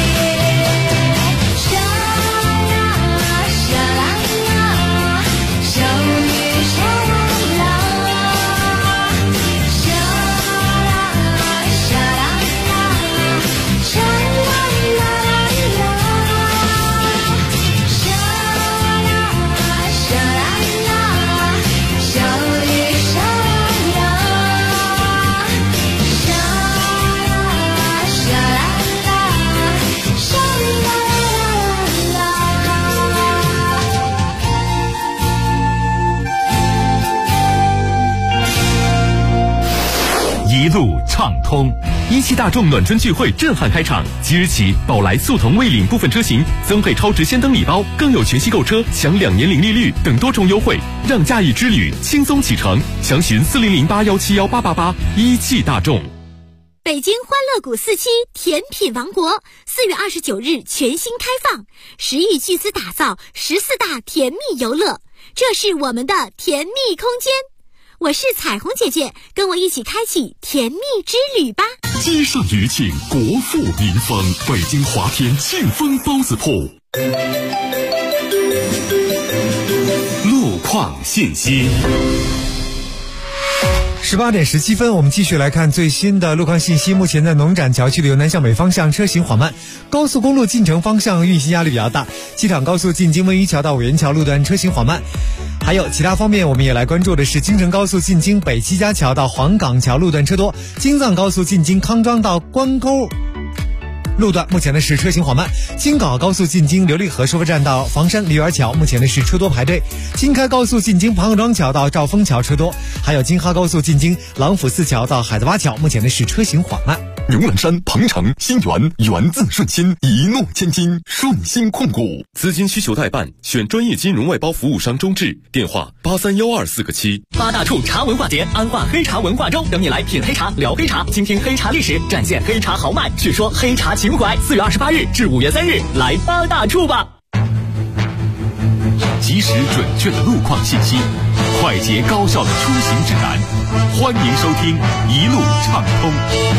一路畅通，一汽大众暖春聚会震撼开场！即日起，宝来、速腾、蔚领部分车型增配超值先登礼包，更有全系购车享2年零利率等多重优惠，让假日之旅轻松启程。详询4008171888。一汽大众。 北京欢乐谷4期甜品王国4月29日全新开放，10亿巨资打造14大甜蜜游乐，这是我们的甜蜜空间。我是彩虹姐姐，跟我一起开启甜蜜之旅吧！ 街上余庆，国富民丰，北京华天庆丰包子铺。 路况信息。 18点17分，我们继续来看最新的路况信息。目前在农展桥区的由南向北方向车行缓慢，高速公路进城方向运行压力比较大，机场高速进京温榆桥到五元桥路段车行缓慢。还有其他方面，我们也来关注的是京承高速进京北七家桥到黄岗桥路段车多，京藏高速进京康庄到关沟路段目前的是车行缓慢，京港高速进京琉璃河收费站到房山梨园桥目前的是车多排队，京开高速进京庞各庄桥到兆丰桥车多，还有京哈高速进京郎府寺桥到海子洼桥目前的是车行缓慢。 牛栏山、鹏城、新源，源自顺心，一诺千金，顺心控股。资金需求代办，选专业金融外包服务商中智，电话831247个7。 八大处茶文化节，安化黑茶文化周，等你来品黑茶、聊黑茶，倾听黑茶历史，展现黑茶豪迈，叙说黑茶情怀。4月28日至5月3日，来八大处吧！ 及时准确的路况信息，快捷高效的出行指南，欢迎收听一路畅通。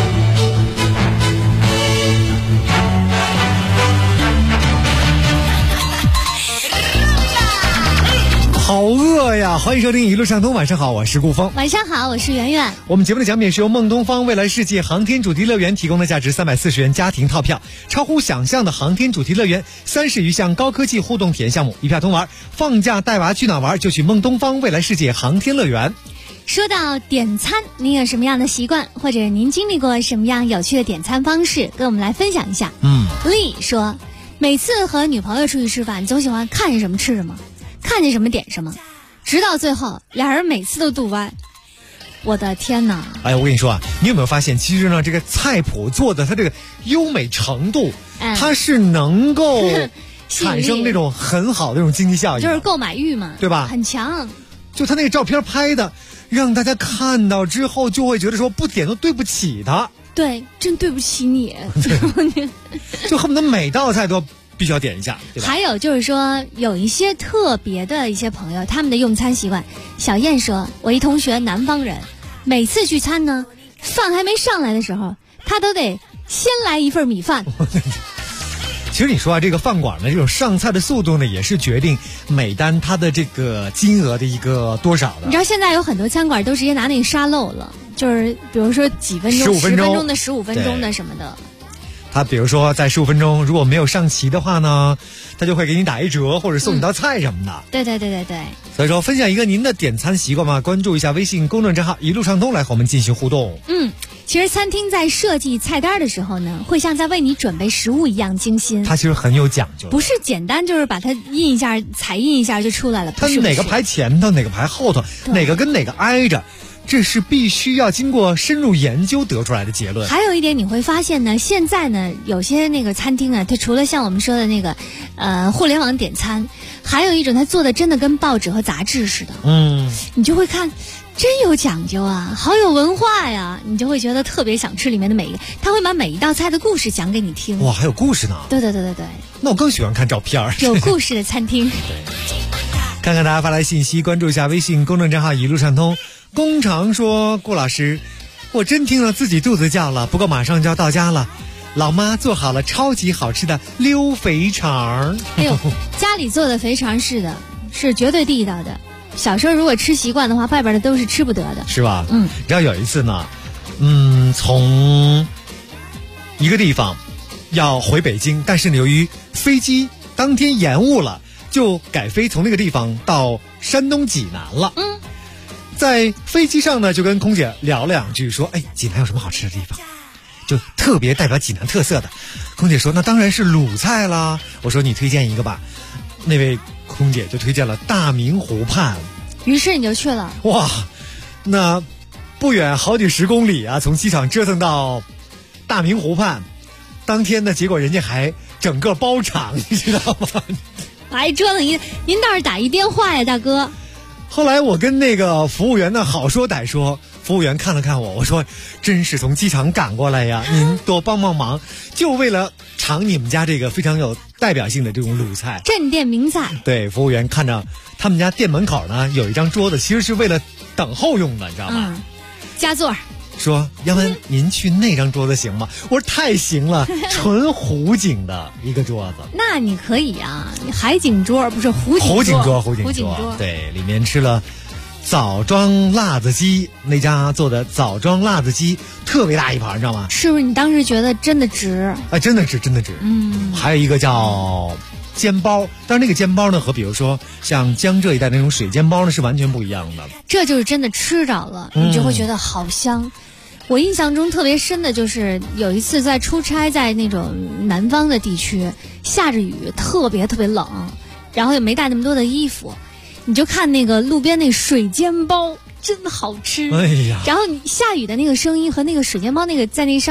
好饿呀！欢迎收听一路畅通，晚上好，我是顾峰。 晚上好，我是圆圆。 我们节目的奖品是由梦东方未来世界航天主题乐园提供的价值340元家庭套票，超乎想象的航天主题乐园，30余项高科技互动体验项目，一票通玩。放假带娃去哪玩，就去梦东方未来世界航天乐园。 说到点餐，您有什么样的习惯，或者您经历过什么样有趣的点餐方式，跟我们来分享一下。丽说，每次和女朋友出去吃饭，总喜欢看见什么吃什么，看见什么点什么，直到最后俩人每次都肚歪。我的天哪！ 哎，我跟你说啊，你有没有发现，其实呢，这个菜谱做的它这个优美程度，它是能够产生那种很好的这种经济效益， 就是购买欲嘛， 对吧？ 很强。 就他那个照片拍的，让大家看到之后就会觉得说不点都对不起他。 对，真对不起你。 就恨不得每道菜都必须要点一下，对吧？ 还有就是说，有一些特别的一些朋友，他们的用餐习惯。小燕说，我一同学南方人，每次聚餐呢，饭还没上来的时候，他都得先来一份米饭。 其实你说啊，这个饭馆的这种上菜的速度呢，也是决定每单它的这个金额的一个多少的。 你知道现在有很多餐馆都直接拿那个沙漏了，就是比如说几分钟、10分钟的、15分钟的什么的。 他比如说在15分钟如果没有上齐的话呢，他就会给你打一折或者送你道菜什么的。 对。 所以说分享一个您的点餐习惯嘛，关注一下微信公众账号一路畅通来和我们进行互动。 其实餐厅在设计菜单的时候呢，会像在为你准备食物一样精心。 它其实很有讲究， 不是简单就是把它印一下、彩印一下就出来了。 它哪个排前头，哪个排后头，哪个跟哪个挨着，这是必须要经过深入研究得出来的结论。 还有一点你会发现呢，现在呢有些那个餐厅啊，它除了像我们说的那个互联网点餐，还有一种它做的真的跟报纸和杂志似的。你就会看真有讲究啊，好有文化呀，你就会觉得特别想吃里面的每一个，他会把每一道菜的故事讲给你听。 哇，还有故事呢。 对。 那我更喜欢看照片， 有故事的餐厅。 看看大家发来信息，关注一下微信公众账号一路畅通。工长说，顾老师，我真听了自己肚子叫了，不过马上就要到家了。老妈做好了超级好吃的溜肥肠。 哎呦，家里做的肥肠是的，是绝对地道的。小时候如果吃习惯的话，外边的都是吃不得的， 是吧？你知道有一次呢，从一个地方要回北京，但是呢，由于飞机当天延误了，就改飞从那个地方到山东济南了。在飞机上呢，就跟空姐聊了两句，说：“哎，济南有什么好吃的地方？就特别代表济南特色的。”空姐说：“那当然是鲁菜啦。”我说：“你推荐一个吧。”那位空姐就推荐了大明湖畔。 于是你就去了。 哇，那不远好几10公里啊，从机场折腾到大明湖畔。当天呢，结果人家还整个包场，你知道吗？ 还折腾您倒是打一电话呀，大哥。 后来我跟那个服务员呢好说歹说，服务员看了看我说：“真是从机场赶过来呀，您多帮忙，就为了尝你们家这个非常有代表性的这种鲁菜， 镇店名菜。” 对，服务员看着他们家店门口呢有一张桌子，其实是为了等候用的，你知道吗？ 加座。 说：“要不然您去那张桌子行吗？”我说：“太行了，纯湖景的一个桌子。” 那你可以啊，海景桌不是湖景桌。湖景桌。对，里面吃了枣庄辣子鸡，那家做的枣庄辣子鸡特别大一盘，你知道吗？ 是不是你当时觉得真的值？ 哎，真的值。还有一个叫煎包，但是那个煎包呢，和比如说像江浙一带那种水煎包呢是完全不一样的。 这就是真的吃着了，你就会觉得好香。我印象中特别深的就是有一次在出差，在那种南方的地区，下着雨，特别冷，然后也没带那么多的衣服，你就看那个路边那水煎包真好吃。 哎呀， 然后你下雨的那个声音和那个水煎包那个在那上面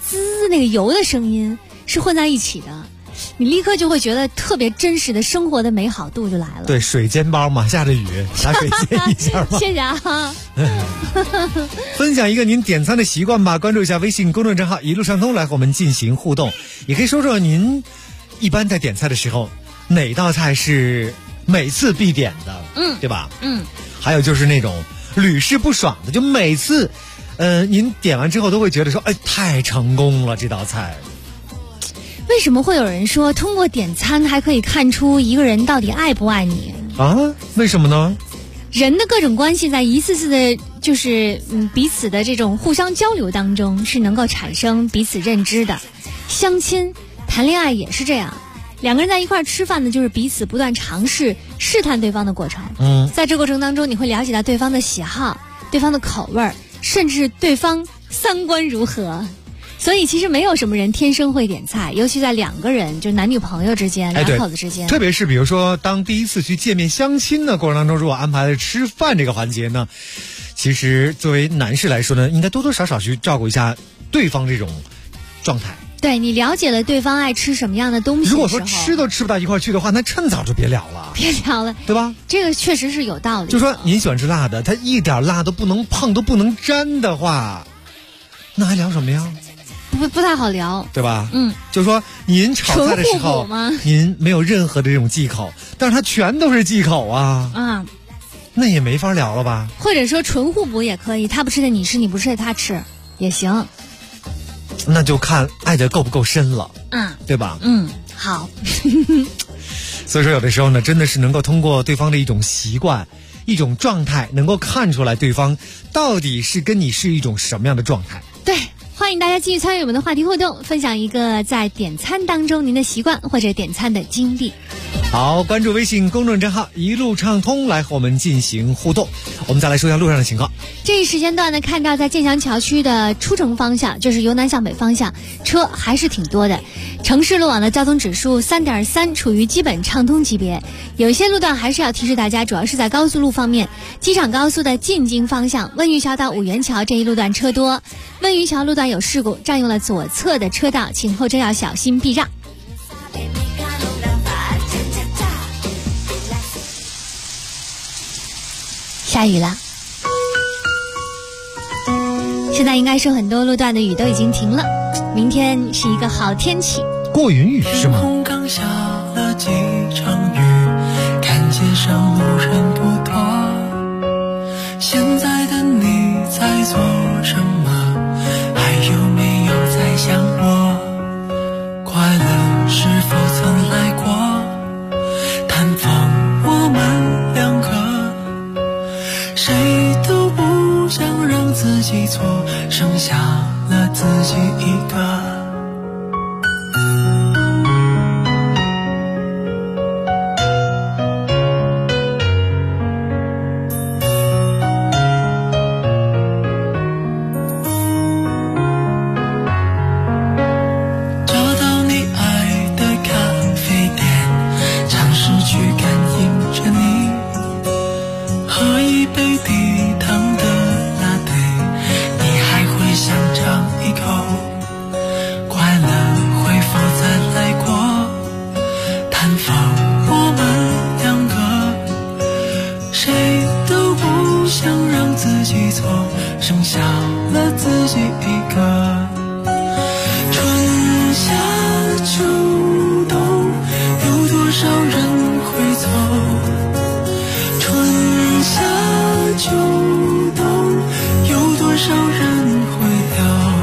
滋那个油的声音是混在一起的，你立刻就会觉得特别真实的生活的美好度就来了。 对，水煎包嘛，下着雨拿水煎一下嘛。 谢谢啊。 分享一个您点餐的习惯吧，关注一下微信公众账号一路畅通来和我们进行互动，也可以说说您一般在点菜的时候哪道菜是每次必点的，对吧？还有就是那种屡试不爽的，就每次您点完之后都会觉得说，哎，太成功了这道菜。 为什么会有人说通过点餐还可以看出一个人到底爱不爱你啊？为什么呢？ 人的各种关系在一次次的就是彼此的这种互相交流当中是能够产生彼此认知的。相亲谈恋爱也是这样，两个人在一块儿吃饭呢，就是彼此不断尝试试探对方的过程。在这过程当中你会了解到对方的喜好，对方的口味，甚至对方三观如何。所以其实没有什么人天生会点菜，尤其在两个人就男女朋友之间，两口子之间， 特别是比如说当第一次去见面相亲的过程当中，如果安排了吃饭这个环节呢，其实作为男士来说呢，应该多多少少去照顾一下对方这种状态。 对，你了解了对方爱吃什么样的东西的时候， 如果说吃都吃不到一块去的话，那趁早就别聊了，对吧？ 这个确实是有道理。 就说您喜欢吃辣的，他一点辣都不能碰都不能沾的话，那还聊什么呀？ 不太好聊， 对吧？就说您炒菜的时候，您没有任何的这种忌口，但是他全都是忌口啊，那也没法聊了吧？ 或者说纯互补也可以，他不吃的你吃，你不吃的他吃也行。 那就看爱的够不够深了，对吧？ 好。 所以说有的时候呢，真的是能够通过对方的一种习惯、一种状态，能够看出来对方到底是跟你是一种什么样的状态。 对。欢迎大家继续参与我们的话题互动，分享一个在点餐当中您的习惯或者点餐的经历。 好，关注微信公众账号一路畅通来和我们进行互动。我们再来说一下路上的情况。 这一时间段呢，看到在建祥桥区的出城方向，就是由南向北方向，车还是挺多的。城市路网的交通指数3.3，处于基本畅通级别。有一些路段还是要提示大家，主要是在高速路方面，机场高速的进京方向，温榆桥到五元桥这一路段车多。温榆桥路段有事故，占用了左侧的车道，请后车要小心避让。下雨了，现在应该是很多路段的雨都已经停了，明天是一个好天气。 过云雨是吗？ 天空刚下了几场雨，看街上路人不多。现在的你在做什么？还有没有在想我？快乐是否曾来过？探访我们两个，谁都不想让自己错，剩下了自己一个。剩下了自己一个。春夏秋冬，有多少人会走？春夏秋冬，有多少人会留？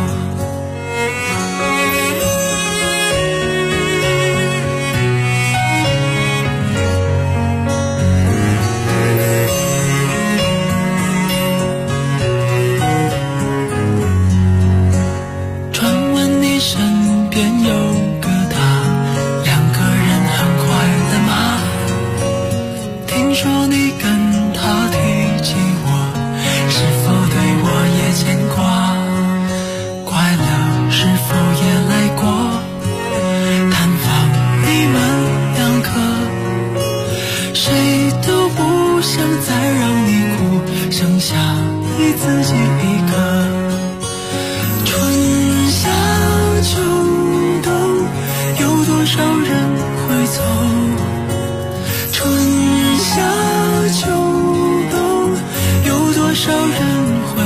剩下你自己一个。春夏少人会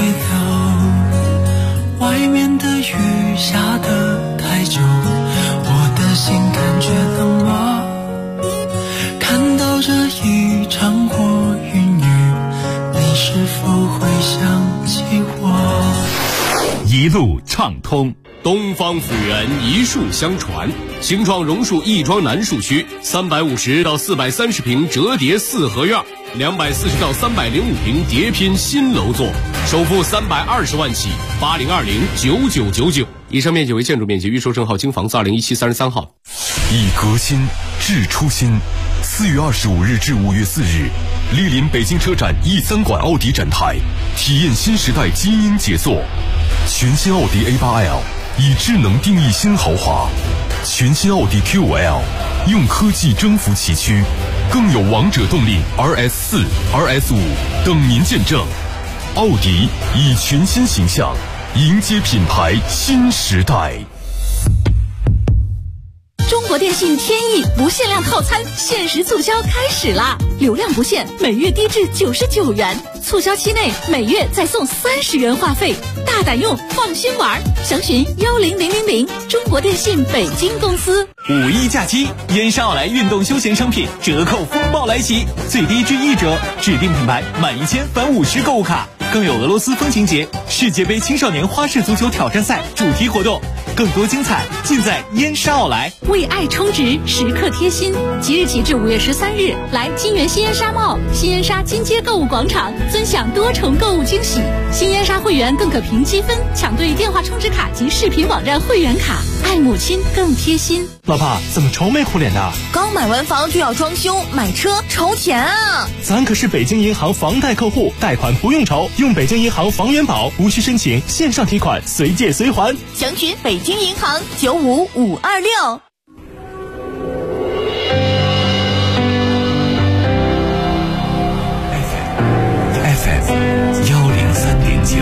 掉，外面的雨下得太久，我的心感觉冷了。看到这一场过云雨，你是否会想起我？ 一路畅通。 东方府源一树相传，形状榕树亦庄南树区350到430平折叠四合院，240到305平叠拼新楼座，首付320万起，80209999。以上面积为建筑面积，预售证号京房子2017 33号。 以革新治初心。4月25日至5月4日，莅临北京车展E3馆奥迪展台，体验新时代基因杰作。全新奥迪 A8L 以智能定义新豪华，全新奥迪 Q5L 用科技征服崎岖，更有王者动力 RS4、RS5 等您见证。奥迪以全新形象迎接品牌新时代。 中国电信天翼不限量套餐限时促销开始啦！流量不限，每月低至99元，促销期内每月再送30元话费，大胆用，放心玩。详询10000，中国电信北京公司。 五一假期，燕莎奥莱运动休闲商品折扣风暴来袭，最低至1折，指定品牌满1000返50购物卡，更有俄罗斯风情节、世界杯青少年花式足球挑战赛主题活动，更多精彩尽在燕莎奥莱。 为爱充值，时刻贴心。即日起至5月13日，来金源新燕莎茂、新燕莎金街购物广场，尊享多重购物惊喜。新燕莎会员更可凭积分抢对电话充值卡及视频网站会员卡，爱母亲更贴心。 老婆，怎么愁眉苦脸的？ 刚买完房就要装修，买车愁钱啊！ 咱可是北京银行房贷客户，贷款不用愁，用北京银行房源宝，无需申请，线上提款，随借随还。 详询北京银行95526。 FM 103.9，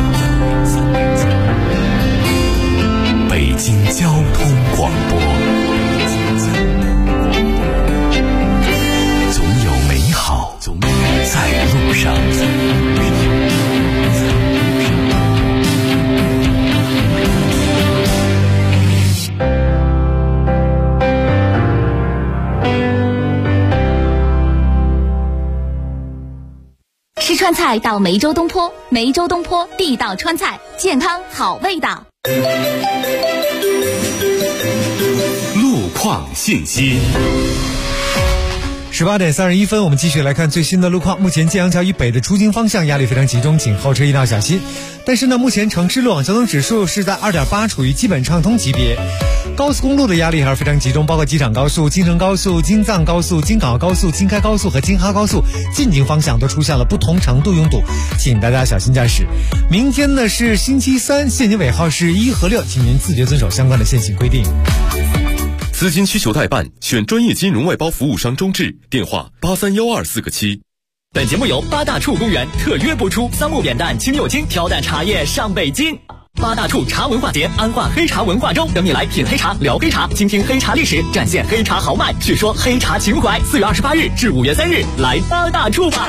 北京交通广播。总有美好在路上。 吃川菜到梅州东坡，梅州东坡地道川菜，健康好味道。 路况信息。 18点31分，我们继续来看最新的路况。目前建阳桥以北的出京方向压力非常集中，请后车一定要小心。但是呢，目前城市路网交通指数是在 2.8， 处于基本畅通级别。高速公路的压力还是非常集中，包括机场高速、京承高速、京藏高速、京港澳高速、京开高速和京哈高速进京方向都出现了不同程度拥堵，请大家小心驾驶。明天呢是星期三，限行尾号是1和6，请您自觉遵守相关的限行规定。 资金需求代办，选专业金融外包服务商中智，电话831247个7。 本节目由八大处公园特约播出，桑木扁担、青柚精挑担茶叶上北京。八大处茶文化节，安化黑茶文化周，等你来品黑茶、聊黑茶，倾听黑茶历史，展现黑茶豪迈，叙说黑茶情怀。4月28日至5月3日，来八大处吧。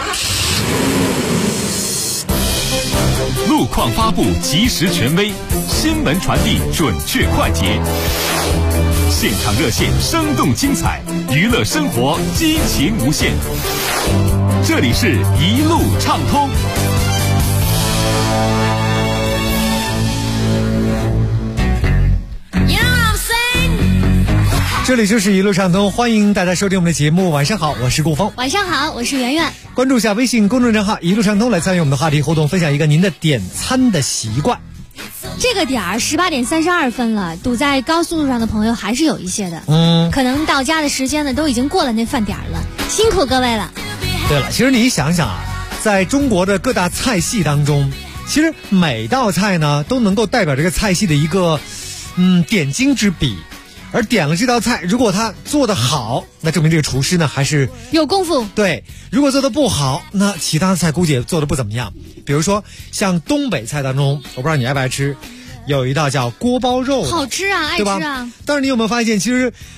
路况发布及时权威，新闻传递准确快捷，现场热线生动精彩，娱乐生活激情无限。这里是一路畅通。 这里就是一路畅通，欢迎大家收听我们的节目。晚上好，我是顾峰。 晚上好，我是圆圆。 关注一下微信公众账号一路畅通，来参与我们的话题互动，分享一个您的点餐的习惯。 这个点儿18点32分了，堵在高速路上的朋友还是有一些的。可能到家的时间呢都已经过了那饭点了，辛苦各位了。 对了，其实你想想啊，在中国的各大菜系当中，其实每道菜呢都能够代表这个菜系的一个点睛之笔。而点了这道菜，如果他做得好，那证明这个厨师呢还是有功夫。 对，如果做得不好，那其他的菜估计也做得不怎么样。比如说像东北菜当中，我不知道你爱不爱吃，有一道叫锅包肉， 好吃啊，爱吃啊。 但是你有没有发现，其实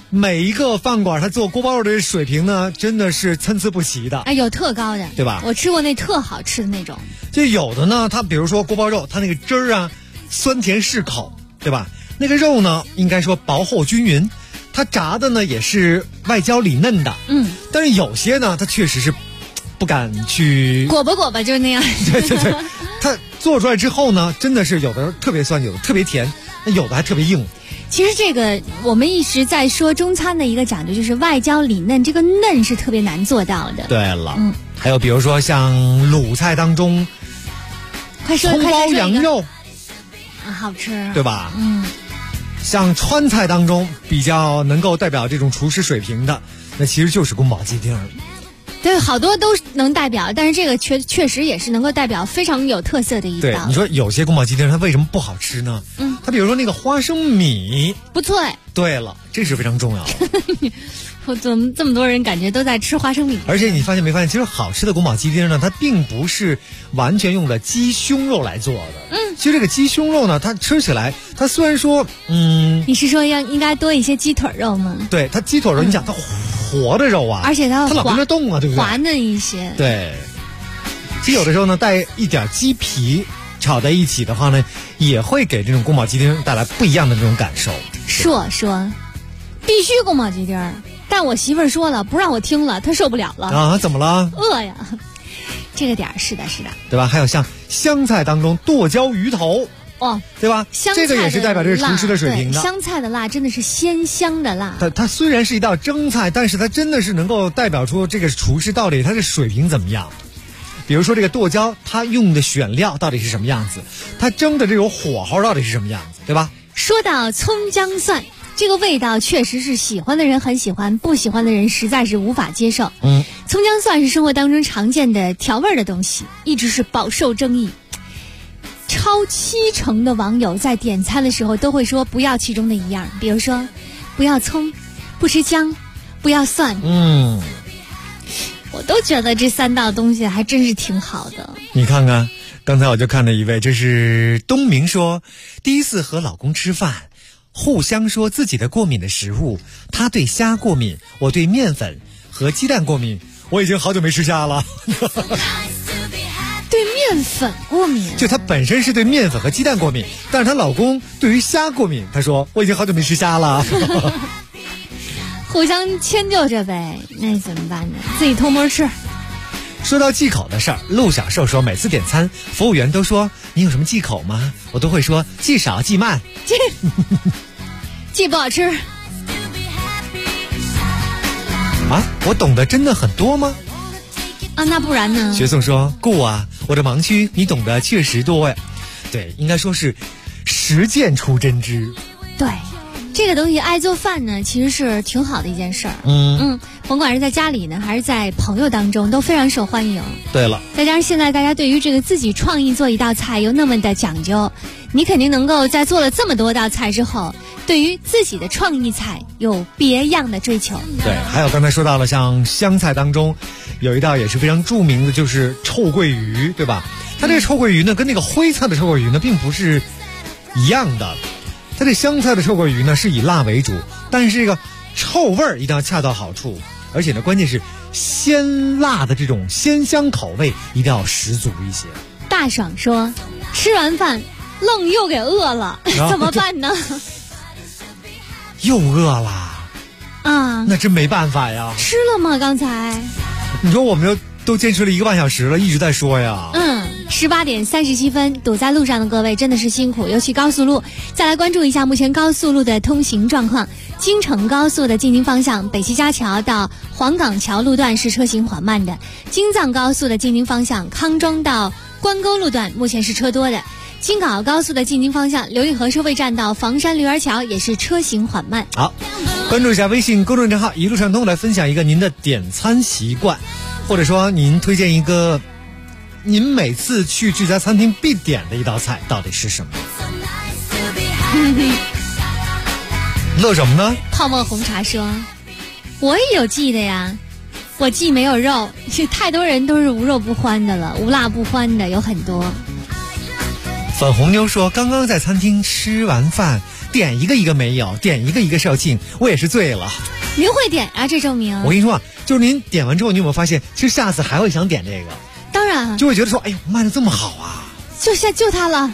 每一个饭馆它做锅包肉的水平呢，真的是参差不齐的。 哎，有特高的， 对吧？ 我吃过那特好吃的那种。 就有的呢，它比如说锅包肉，它那个汁儿啊，酸甜适口，对吧？那个肉呢，应该说薄厚均匀，它炸的呢也是外焦里嫩的。但是有些呢，它确实是不敢去裹吧就是那样。 对，它做出来之后呢，真的是有的特别酸，有的特别甜，那有的还特别硬。 其实这个我们一直在说中餐的一个讲究，就是外焦里嫩，这个嫩是特别难做到的。 对了，还有比如说像鲁菜当中，葱包羊肉啊，好吃， 对吧？像川菜当中比较能够代表这种厨师水平的，那其实就是宫保鸡丁。 对，好多都能代表，但是这个确实也是能够代表非常有特色的一道。 对，你说有些宫保鸡丁它为什么不好吃呢？它比如说那个花生米不脆。 对了，这是非常重要的。 我怎么这么多人感觉都在吃花生米？ 而且你发现没发现，其实好吃的宫保鸡丁呢，它并不是完全用的鸡胸肉来做的。其实这个鸡胸肉呢，它吃起来，它虽然说， 你是说应该多一些鸡腿肉吗？ 对，它鸡腿肉，你讲它活的肉啊， 而且它老跟着动啊，对不对？ 滑嫩一些。 对，其实有的时候呢，带一点鸡皮炒在一起的话呢，也会给这种宫保鸡丁带来不一样的这种感受。 说必须宫保鸡丁，但我媳妇儿说了，不让我听了，她受不了了啊！怎么了？ 饿呀！这个点儿是的， 对吧？还有像湘菜当中剁椒鱼头。对吧？这个也是代表这个厨师的水平的。 湘菜的辣真的是鲜香的辣。 它虽然是一道蒸菜，但是它真的是能够代表出这个厨师到底他的水平怎么样。比如说这个剁椒，它用的选料到底是什么样子，它蒸的这种火候到底是什么样子，对吧？ 说到葱姜蒜，这个味道确实是喜欢的人很喜欢，不喜欢的人实在是无法接受。葱姜蒜是生活当中常见的调味的东西，一直是饱受争议。超70%的网友在点餐的时候都会说不要其中的一样，比如说不要葱，不吃姜，不要蒜。我都觉得这3道东西还真是挺好的。 你看看，刚才我就看了一位，这是东明说，第一次和老公吃饭，互相说自己的过敏的食物，他对虾过敏，我对面粉和鸡蛋过敏，我已经好久没吃虾了。 对面粉过敏， 就她本身是对面粉和鸡蛋过敏，但是她老公对于虾过敏，她说我已经好久没吃虾了。 互相迁就着呗，那怎么办呢？自己偷摸吃。 说到忌口的事儿，陆小寿说，每次点餐服务员都说你有什么忌口吗？我都会说忌少忌慢， 忌不好吃。 啊，我懂得真的很多吗？ 啊，那不然呢？ 学颂说，顾啊，我的盲区你懂得确实多呀。对，应该说是实践出真知。 对，这个东西爱做饭呢，其实是挺好的一件事儿。甭管是在家里呢，还是在朋友当中，都非常受欢迎。 对了， 再加上现在大家对于这个自己创意做一道菜又那么的讲究，你肯定能够在做了这么多道菜之后，对于自己的创意菜有别样的追求。 对，还有刚才说到了，像湘菜当中有一道也是非常著名的，就是臭鳜鱼，对吧？它这个臭鳜鱼呢，跟那个徽菜的臭鳜鱼呢，并不是一样的。它这湘菜的臭鳜鱼呢，是以辣为主，但是这个臭味儿一定要恰到好处，而且呢，关键是鲜辣的这种鲜香口味一定要十足一些。 大爽说，吃完饭愣又给饿了，怎么办呢？ 又饿了啊？ 那真没办法呀。 吃了吗？刚才你说我们都坚持了1个半小时了，一直在说呀。 18点37分，堵在路上的各位真的是辛苦，尤其高速路。再来关注一下目前高速路的通行状况。京承高速的进京方向，北齐家桥到黄岗桥路段是车行缓慢的。京藏高速的进京方向，康庄到关沟路段目前是车多的。京港澳高速的进京方向，刘运河收费站到房山驴儿桥也是车行缓慢。 好，关注一下微信公众账号一路畅通，来分享一个您的点餐习惯，或者说您推荐一个您每次去这家餐厅必点的一道菜到底是什么？乐什么呢？ 泡沫红茶说，我也有记的呀，我记没有肉，太多人都是无肉不欢的了，无辣不欢的有很多。 粉红妞说，刚刚在餐厅吃完饭， 点一个一个没有，点一个一个售罄，我也是醉了。 您会点啊？这证明我跟你说啊，就是您点完之后，你有没有发现，其实下次还会想点这个？ 当然， 就会觉得说，哎呦，卖的这么好啊， 就它了。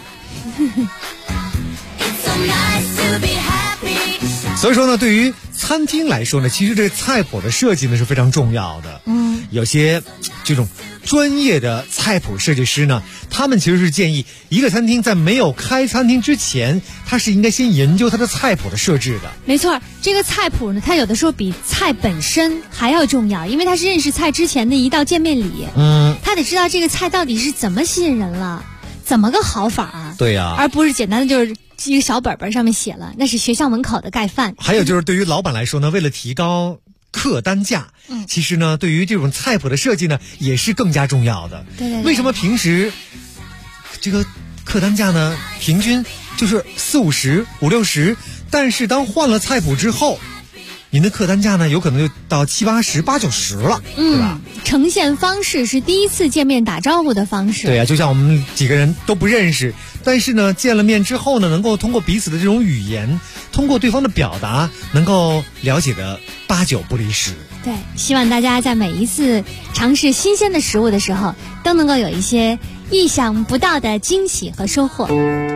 所以说呢，对于餐厅来说呢，其实这个菜谱的设计呢是非常重要的。有些这种专业的菜谱设计师呢，他们其实是建议一个餐厅在没有开餐厅之前，他是应该先研究它的菜谱的设置的。 没错，这个菜谱呢，它有的时候比菜本身还要重要，因为它是认识菜之前的一道见面礼。他得知道这个菜到底是怎么吸引人了，怎么个好法啊？ 对呀， 而不是简单的就是一个小本本上面写了，那是学校门口的盖饭。 还有就是对于老板来说呢，为了提高客单价，其实呢，对于这种菜谱的设计呢，也是更加重要的。 对。 为什么平时这个客单价呢，平均就是40-50、50-60，但是当换了菜谱之后，您的客单价呢，有可能就到70-80、80-90了，对吧？ 呈现方式是第一次见面打招呼的方式。 对啊，就像我们几个人都不认识，但是呢，见了面之后呢，能够通过彼此的这种语言，通过对方的表达，能够了解的8-9不离10。 对，希望大家在每一次尝试新鲜的食物的时候，都能够有一些意想不到的惊喜和收获。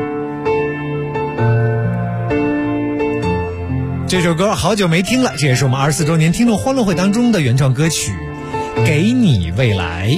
这首歌好久没听了，这也是我们24周年听众欢乐会当中的原创歌曲《给你未来》。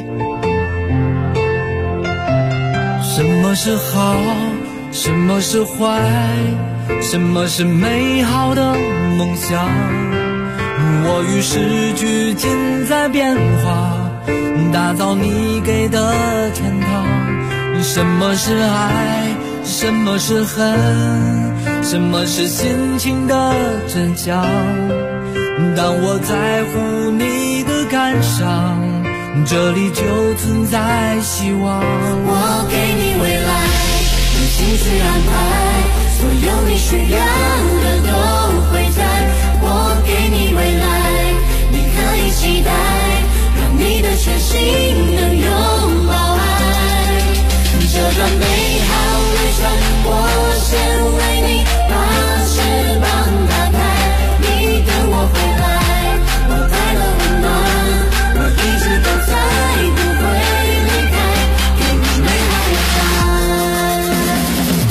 什么是好，什么是坏，什么是美好的梦想？我与时俱进在变化，打造你给的天堂。什么是爱，什么是恨，什么是心情的真相？当我在乎你的感伤，这里就存在希望。 我给你未来，用心去安排，所有你需要的都会在。我给你未来，你可以期待，让你的全心能拥抱爱。这段美好旅程，我先为你把翅膀打开，你等我回来，我带了温暖，我一直都在，不会离开，给你美好未来。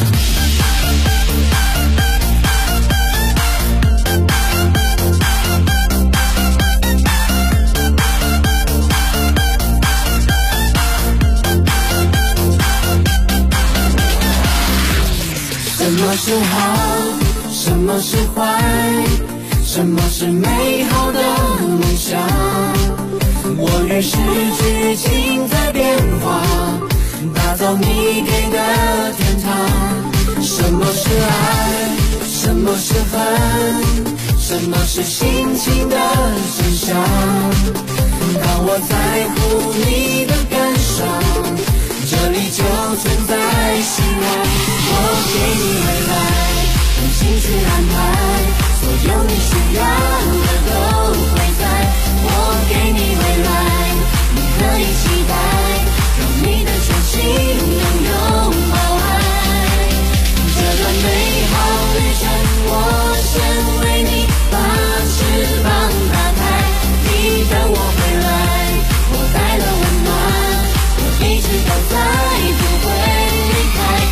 什么是好，什么是坏，什么是美好的梦想？我与时俱进在变化，打造你给的天堂。什么是爱，什么是恨，什么是心情的真相？当我在乎你的感伤，这里就存在希望。我给你未来，用心去安排，所有你需要的都会在。我给你未来，你可以期待，让你的全心能拥抱爱。这段美好旅程，我先为你把翅膀打开，你等我回来，我带了温暖，我一直都在，不会离开。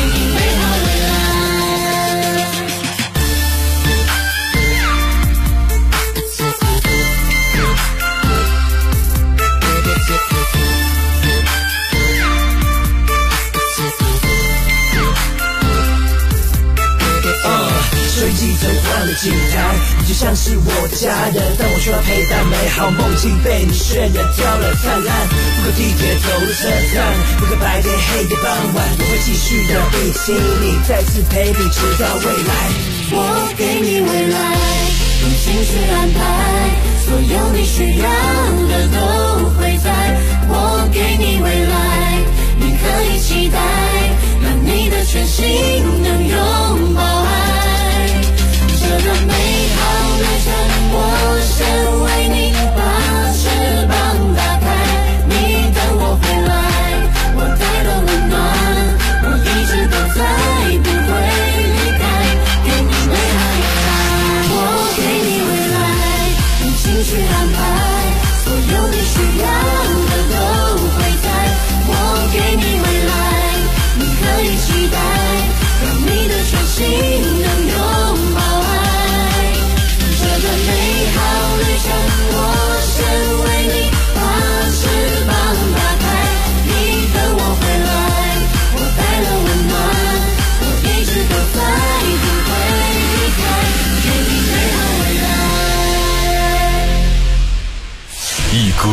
随即转换了景台，你就像是我的家人，但我需要陪伴，美好梦境被你渲染掉了灿烂。不可地铁走入车站，不可白天黑夜傍晚，我会继续的被吸引你，再次陪你直到未来。 我给你未来，用心去安排，所有你需要的都会在。我给你未来，你可以期待，让你的全心能拥抱爱。这段美好旅程，我先为你把翅膀打开，你等我回来，我带了温暖，我一直都在，不会离开，给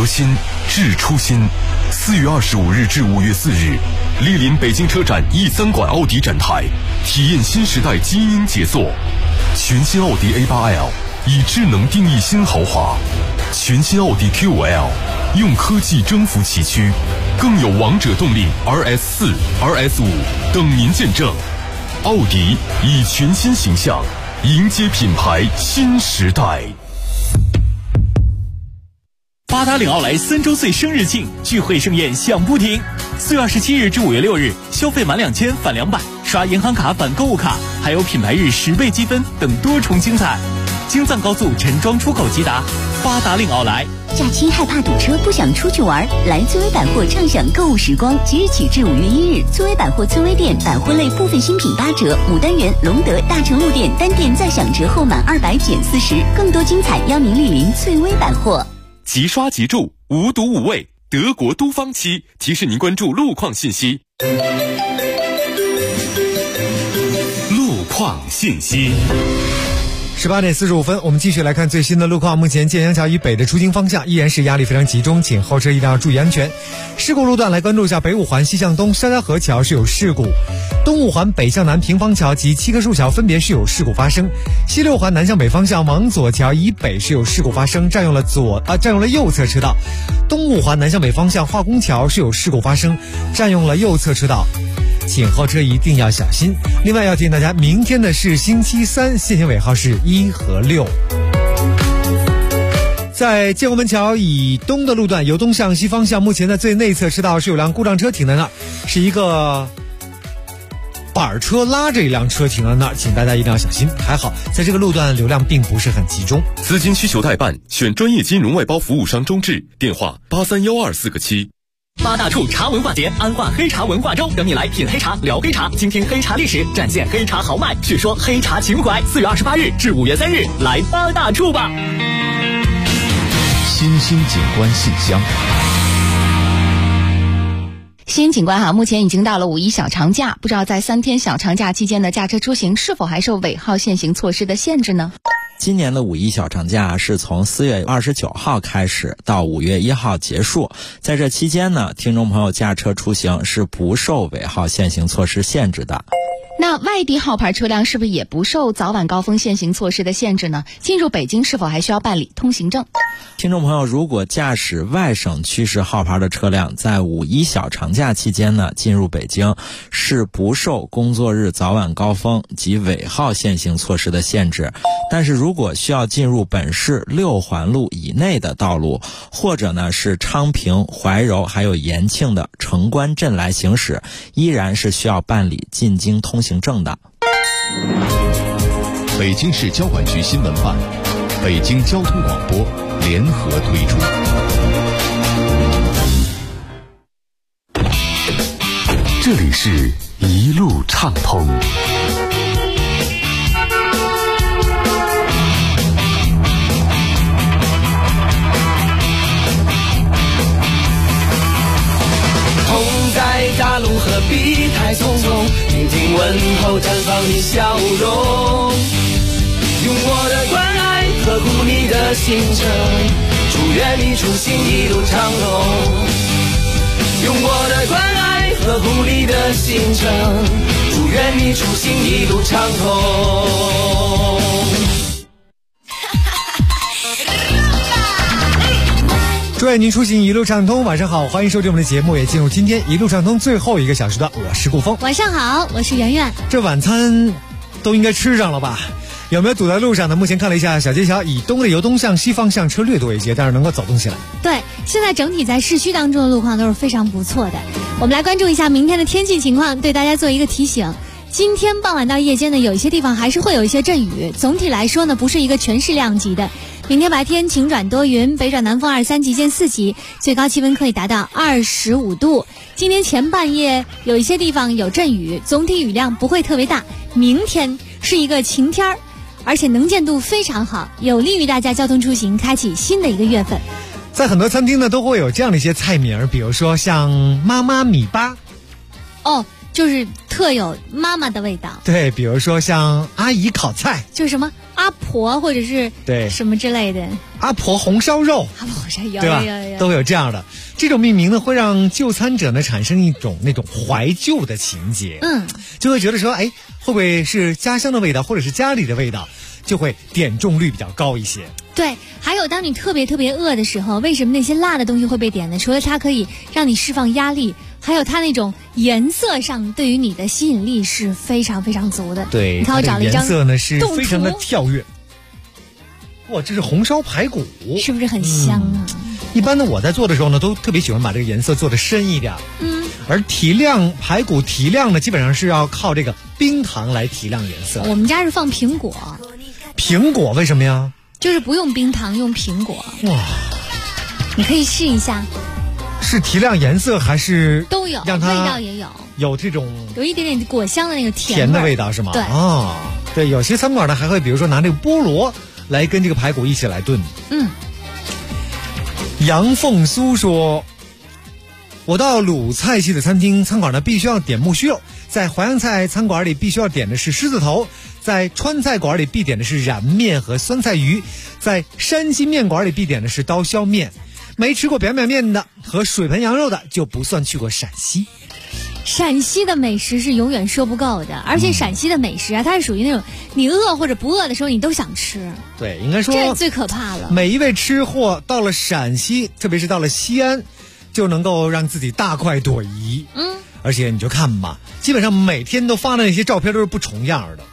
革新，致初心。4月25日至5月4日，莅临北京车展E3馆奥迪展台，体验新时代基因杰作。全新奥迪 A8L 以智能定义新豪华，全新奥迪 Q5L 用科技征服崎岖，更有王者动力 RS4、RS5 等您见证。奥迪以全新形象迎接品牌新时代。 八达岭奥莱3周岁生日庆，聚会盛宴响不停。4月27日至5月6日，消费满2000返200，刷银行卡返购物卡，还有品牌日10倍积分等多重精彩。京藏高速陈庄出口吉达，八达岭奥莱。 假期害怕堵车，不想出去玩，来崔薇百货畅享购物时光。即日起至5月1日，崔薇百货崔薇店百货类部分新品8折，牡丹园、隆德、大成路店单店再享折后满200减40，更多精彩邀您莅临崔薇百货。 即刷即住，无毒无味，德国都芳漆提示您关注路况信息。路况信息。 18点45分，我们继续来看最新的路况。目前建阳桥以北的出京方向依然是压力非常集中，请后车一定要注意安全。事故路段来关注一下北五环西向东沙家河桥是有事故，东五环北向南平方桥及七棵树桥分别是有事故发生，西六环南向北方向往左桥以北是有事故发生，占用了右侧车道。东五环南向北方向化工桥是有事故发生，占用了右侧车道，请后车一定要小心。另外要提醒大家，明天的是星期三，限行尾号是1和6。在建国门桥以东的路段，由东向西方向，目前在最内侧车道是有辆故障车停在那儿，是一个板车拉着一辆车停在那儿，请大家一定要小心。还好在这个路段流量并不是很集中。 资金需求代办，选专业金融外包服务商中智，电话831247个7。 八大处茶文化节，安化黑茶文化周，等你来品黑茶、聊黑茶，倾听黑茶历史，展现黑茶豪迈，叙说黑茶情怀。4月28日至5月3日，来八大处吧！ 新兴景观信箱。 新景观目前已经到了5·1小长假，不知道在3天小长假期间的驾车出行是否还受尾号限行措施的限制呢？ 今年的5·1小长假是从4月29号开始到5月1号结束，在这期间呢，听众朋友驾车出行是不受尾号限行措施限制的。 那外地号牌车辆是不是也不受早晚高峰限行措施的限制呢？进入北京是否还需要办理通行证？ 听众朋友，如果驾驶外省区市号牌的车辆，在5·1小长假期间呢，进入北京是不受工作日早晚高峰及尾号限行措施的限制。但是如果需要进入本市6环路以内的道路，或者呢是昌平、怀柔还有延庆的城关镇来行驶，依然是需要办理进京通行证的。 北京市交管局新闻办、北京交通广播联合推出。 这里是一路畅通。 大路何必太匆匆，听听问候绽放你笑容，用我的关爱呵护你的行程，祝愿你出行一路畅通，用我的关爱呵护你的行程，祝愿你出行一路畅通。 祝愿您出行一路畅通。晚上好，欢迎收听我们的节目，也进入今天一路畅通最后1个小时的我是顾峰。 晚上好，我是圆圆。 这晚餐都应该吃上了吧？有没有堵在路上呢？目前看了一下，小街桥以东的由东向西方向车略多一些，但是能够走动起来。 对，现在整体在市区当中的路况都是非常不错的。我们来关注一下明天的天气情况，对大家做一个提醒。今天傍晚到夜间呢，有一些地方还是会有一些阵雨，总体来说呢，不是一个全市量级的。明天白天晴转多云，北转南风2、3级见4级，最高气温可以达到25度。今天前半夜有一些地方有阵雨，总体雨量不会特别大。明天是一个晴天儿，而且能见度非常好，有利于大家交通出行，开启新的一个月份。 在很多餐厅呢，都会有这样的一些菜名，比如说像妈妈米八。 哦，就是特有妈妈的味道。 对，比如说像阿姨烤菜， 就是什么阿婆或者是对什么之类的， 阿婆红烧肉， 阿婆红烧肉， 对吧？都会有这样的。这种命名呢，会让就餐者呢产生一种那种怀旧的情节，就会觉得说，哎，会不会是家乡的味道，或者是家里的味道，就会点中率比较高一些。 对，还有当你特别饿的时候，为什么那些辣的东西会被点呢？除了它可以让你释放压力，还有它那种颜色上对于你的吸引力是非常非常足的。 对， 你看我找了一张颜色呢是非常的跳跃。哇，这是红烧排骨， 是不是很香啊？ 一般呢，我在做的时候呢，都特别喜欢把这个颜色做得深一点。而排骨提亮呢，基本上是要靠这个冰糖来提亮颜色。 我们家是放苹果。 苹果为什么呀？ 就是不用冰糖，用苹果。 哇， 你可以试一下。 是提亮颜色还是都有？ 让它味道也有， 有这种有一点点果香的那个甜的味道是吗？ 对对，有些餐馆呢还会比如说拿这个菠萝来跟这个排骨一起来炖。杨凤苏说，我到鲁菜系的餐馆呢，必须要点木须肉；在淮扬菜餐馆里必须要点的是狮子头；在川菜馆里必点的是燃面和酸菜鱼；在山西面馆里必点的是刀削面。没吃过表面的和水盆羊肉的，就不算去过陕西。 陕西的美食是永远说不够的，而且陕西的美食啊，它是属于那种你饿或者不饿的时候你都想吃。 对，应该说这最可怕了。 每一位吃货到了陕西，特别是到了西安，就能够让自己大快朵颐。而且你就看吧，基本上每天都发的那些照片都是不重样的。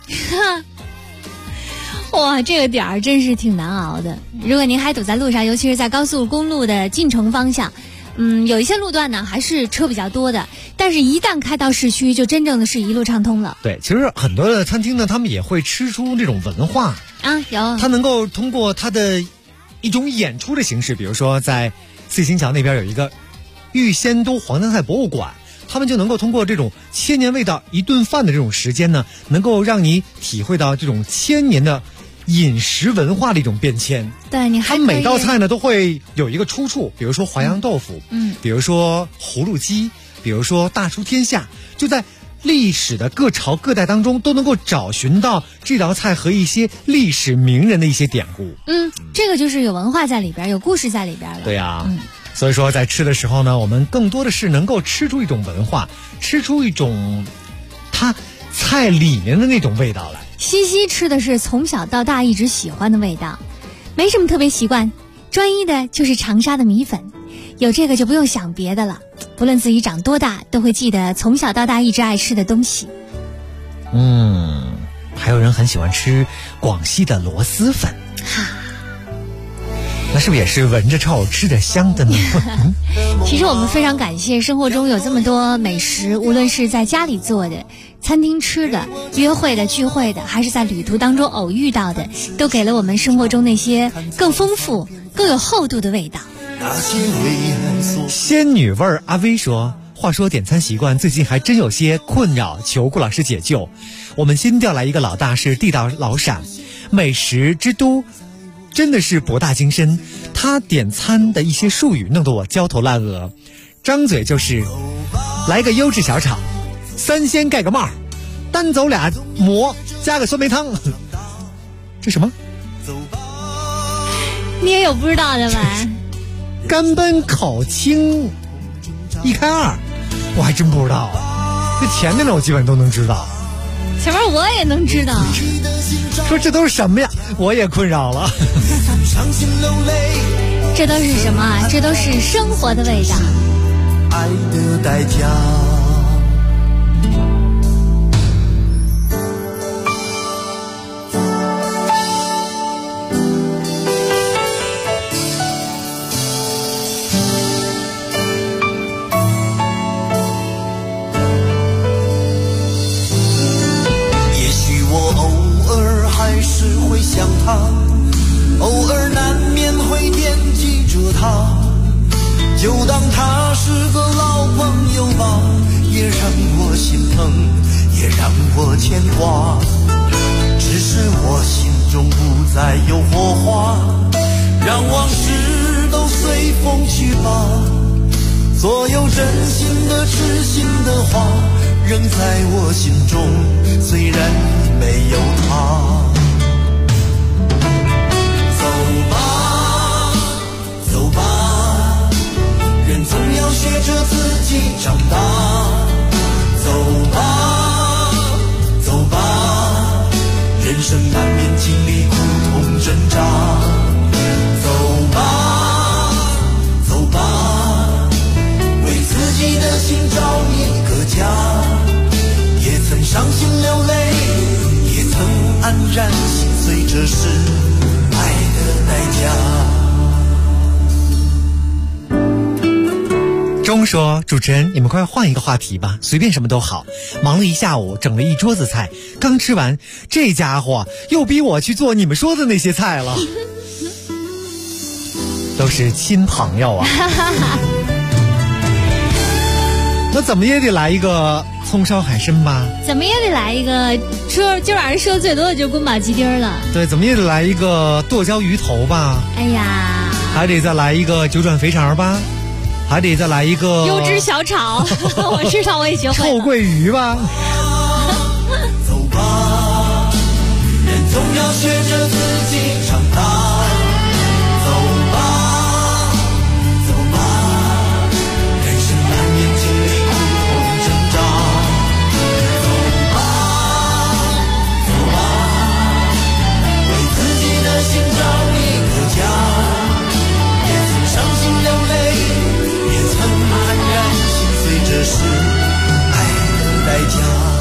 哇，这个点儿真是挺难熬的。如果您还堵在路上，尤其是在高速公路的进城方向，有一些路段呢还是车比较多的，但是一旦开到市区，就真正的是一路畅通了。 对，其实很多的餐厅呢，他们也会吃出这种文化啊，有。 他能够通过他的一种演出的形式，比如说在四星桥那边有一个玉仙都黄江菜博物馆。他们就能够通过这种千年味道一顿饭的这种时间呢，能够让你体会到这种千年的饮食文化的一种变迁。 对，你还可以每道菜呢都会有一个出处，比如说淮扬豆腐，比如说葫芦鸡，比如说大出天下，就在历史的各朝各代当中都能够找寻到这道菜和一些历史名人的一些典故。 这个就是有文化在里边，有故事在里边了。 对呀。所以说在吃的时候呢，我们更多的是能够吃出一种文化，吃出一种它菜里面的那种味道来。 西西吃的是从小到大一直喜欢的味道，没什么特别习惯，专一的就是长沙的米粉，有这个就不用想别的了，不论自己长多大都会记得从小到大一直爱吃的东西。 还有人很喜欢吃广西的螺蛳粉。那是不是也是闻着臭吃着香的呢？ 其实我们非常感谢生活中有这么多美食，无论是在家里做的、餐厅吃的、约会的、聚会的，还是在旅途当中偶遇到的，都给了我们生活中那些更丰富、更有厚度的味道。 仙女味儿阿威说，话说点餐习惯最近还真有些困扰，求顾老师解救。我们新调来一个老大是地道老陕，美食之都真的是博大精深，他点餐的一些术语弄得我焦头烂额，张嘴就是来个优质小炒，3鲜盖个帽，单走2馍加个酸梅汤。这什么？ 你也有不知道的吧？ 干煸烤青1开2，我还真不知道。这前面的我基本都能知道， 前面我也能知道。 说这都是什么呀？我也困扰了。 这都是什么啊？这都是生活的味道。 爱的代价。还是会想他，偶尔难免会惦记着他，就当他是个老朋友吧，也让我心疼，也让我牵挂。只是我心中不再有火花，让往事都随风去吧。所有真心的痴心的话， 仍在我心中，虽然已没有他。走吧，走吧，人总要学着自己长大。走吧，走吧，人生难免经历苦痛挣扎。走吧，走吧，为自己的心找一个家。也曾伤心流泪，也曾黯然心碎，这是爱的代价。 钟说：“主持人，你们快换一个话题吧，随便什么都好。忙了一下午，整了一桌子菜，刚吃完，这家伙又逼我去做你们说的那些菜了。都是亲朋友啊。那怎么也得来一个葱烧海参吧？ 怎么也得来一个，今晚上说的最多的就是宫保鸡丁了。 对，怎么也得来一个剁椒鱼头吧？ 哎呀， 还得再来一个九转肥肠吧？还得再来一个油脂小炒。我至少我也学会了臭鳜鱼吧。 走吧，人总要学着自己长大。走吧，走吧，人生难免经历苦痛挣扎。走吧，走吧，为自己的心找一个家。也曾伤心流泪，也曾黯然心碎，这是爱的代价。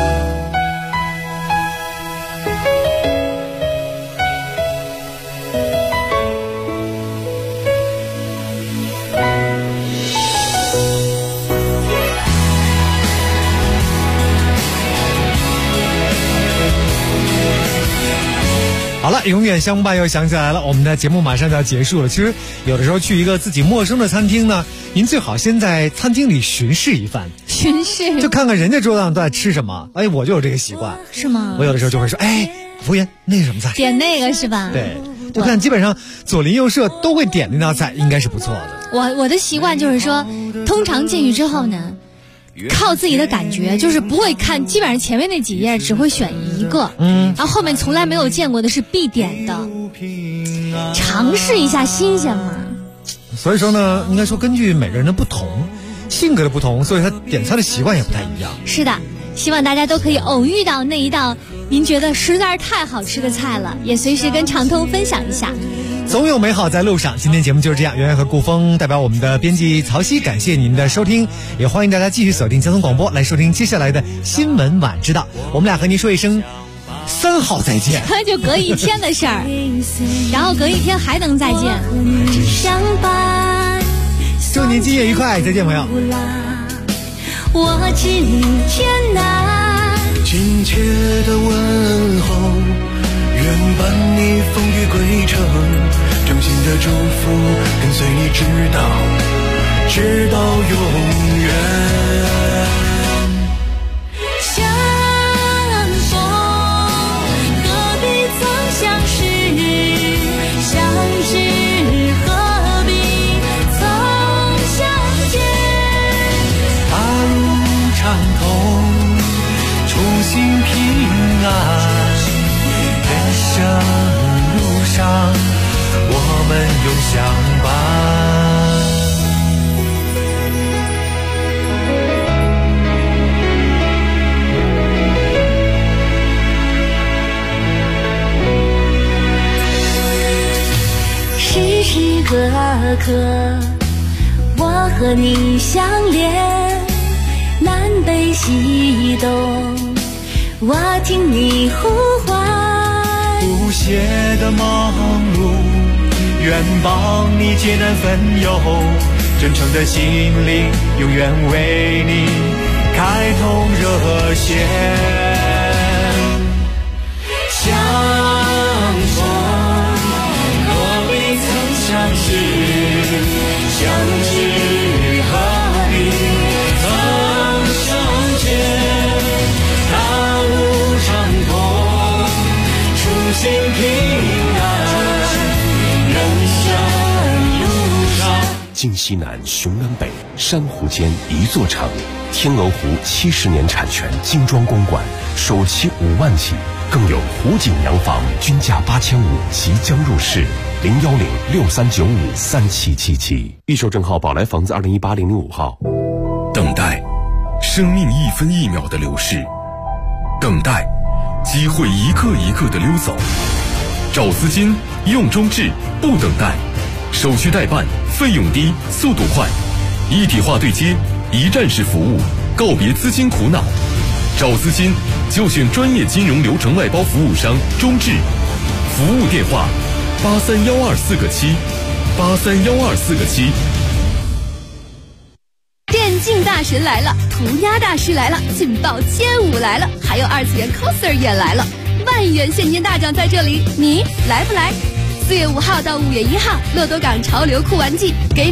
好了，永远相伴又想起来了，我们的节目马上就要结束了。其实有的时候去一个自己陌生的餐厅呢，您最好先在餐厅里巡视一番， 巡视就看看人家桌上都在吃什么。哎，我就有这个习惯。 是吗？ 我有的时候就会说，哎，服务员，那是什么菜？ 点那个是吧？ 对，我看基本上左邻右舍都会点那道菜，应该是不错的。 我的习惯就是说，通常进去之后呢，靠自己的感觉，就是不会看，基本上前面那几页只会选一个，然后后面从来没有见过的是必点的，尝试一下新鲜嘛。 所以说呢，应该说根据每个人的不同，性格的不同，所以他点菜的习惯也不太一样。 是的，希望大家都可以偶遇到那一道您觉得实在是太好吃的菜了，也随时跟长通分享一下。 总有美好在路上。今天节目就是这样，圆圆和顾峰代表我们的编辑曹曦，感谢您的收听，也欢迎大家继续锁定交通广播来收听接下来的新闻晚知道。我们俩和您说一声3号再见， 就隔一天的事儿，然后隔一天还能再见。 祝您今夜愉快，再见，朋友。 我知你天南， 亲切的问候，愿伴你风雨归程，衷心的祝福跟随你直到永远。 相逢何必曾相识，相知何必曾相见。 大路畅通，初心平安，人生路上我们永相伴。 时时刻刻我和你相连，南北西东我听你呼唤。 不懈的忙碌，愿帮你解难分忧，真诚的心灵永远为你开通热线。相逢何必曾相识，相知何必曾相见。大路畅通，初心平安，人生路上晋西南，雄南北， 珊瑚间一座城，天鹅湖70年产权精装公馆，首期5万起，更有湖景洋房均价8500即将入市，01063953777。预售证号宝来房子2018-005号。 等待，生命一分一秒的流逝；等待，机会一个一个的溜走。找资金用中置，不等待，手续代办，费用低，速度快，一体化对接，一站式服务，告别资金苦恼。找资金就选专业金融流程外包服务商中置，服务电话831247，831247。 电竞大神来了，涂鸦大师来了，劲爆街舞来了，还有二次元 coser 也来了，万元现金大奖在这里，你来不来？4月5号到5月1号，乐多港潮流酷玩季给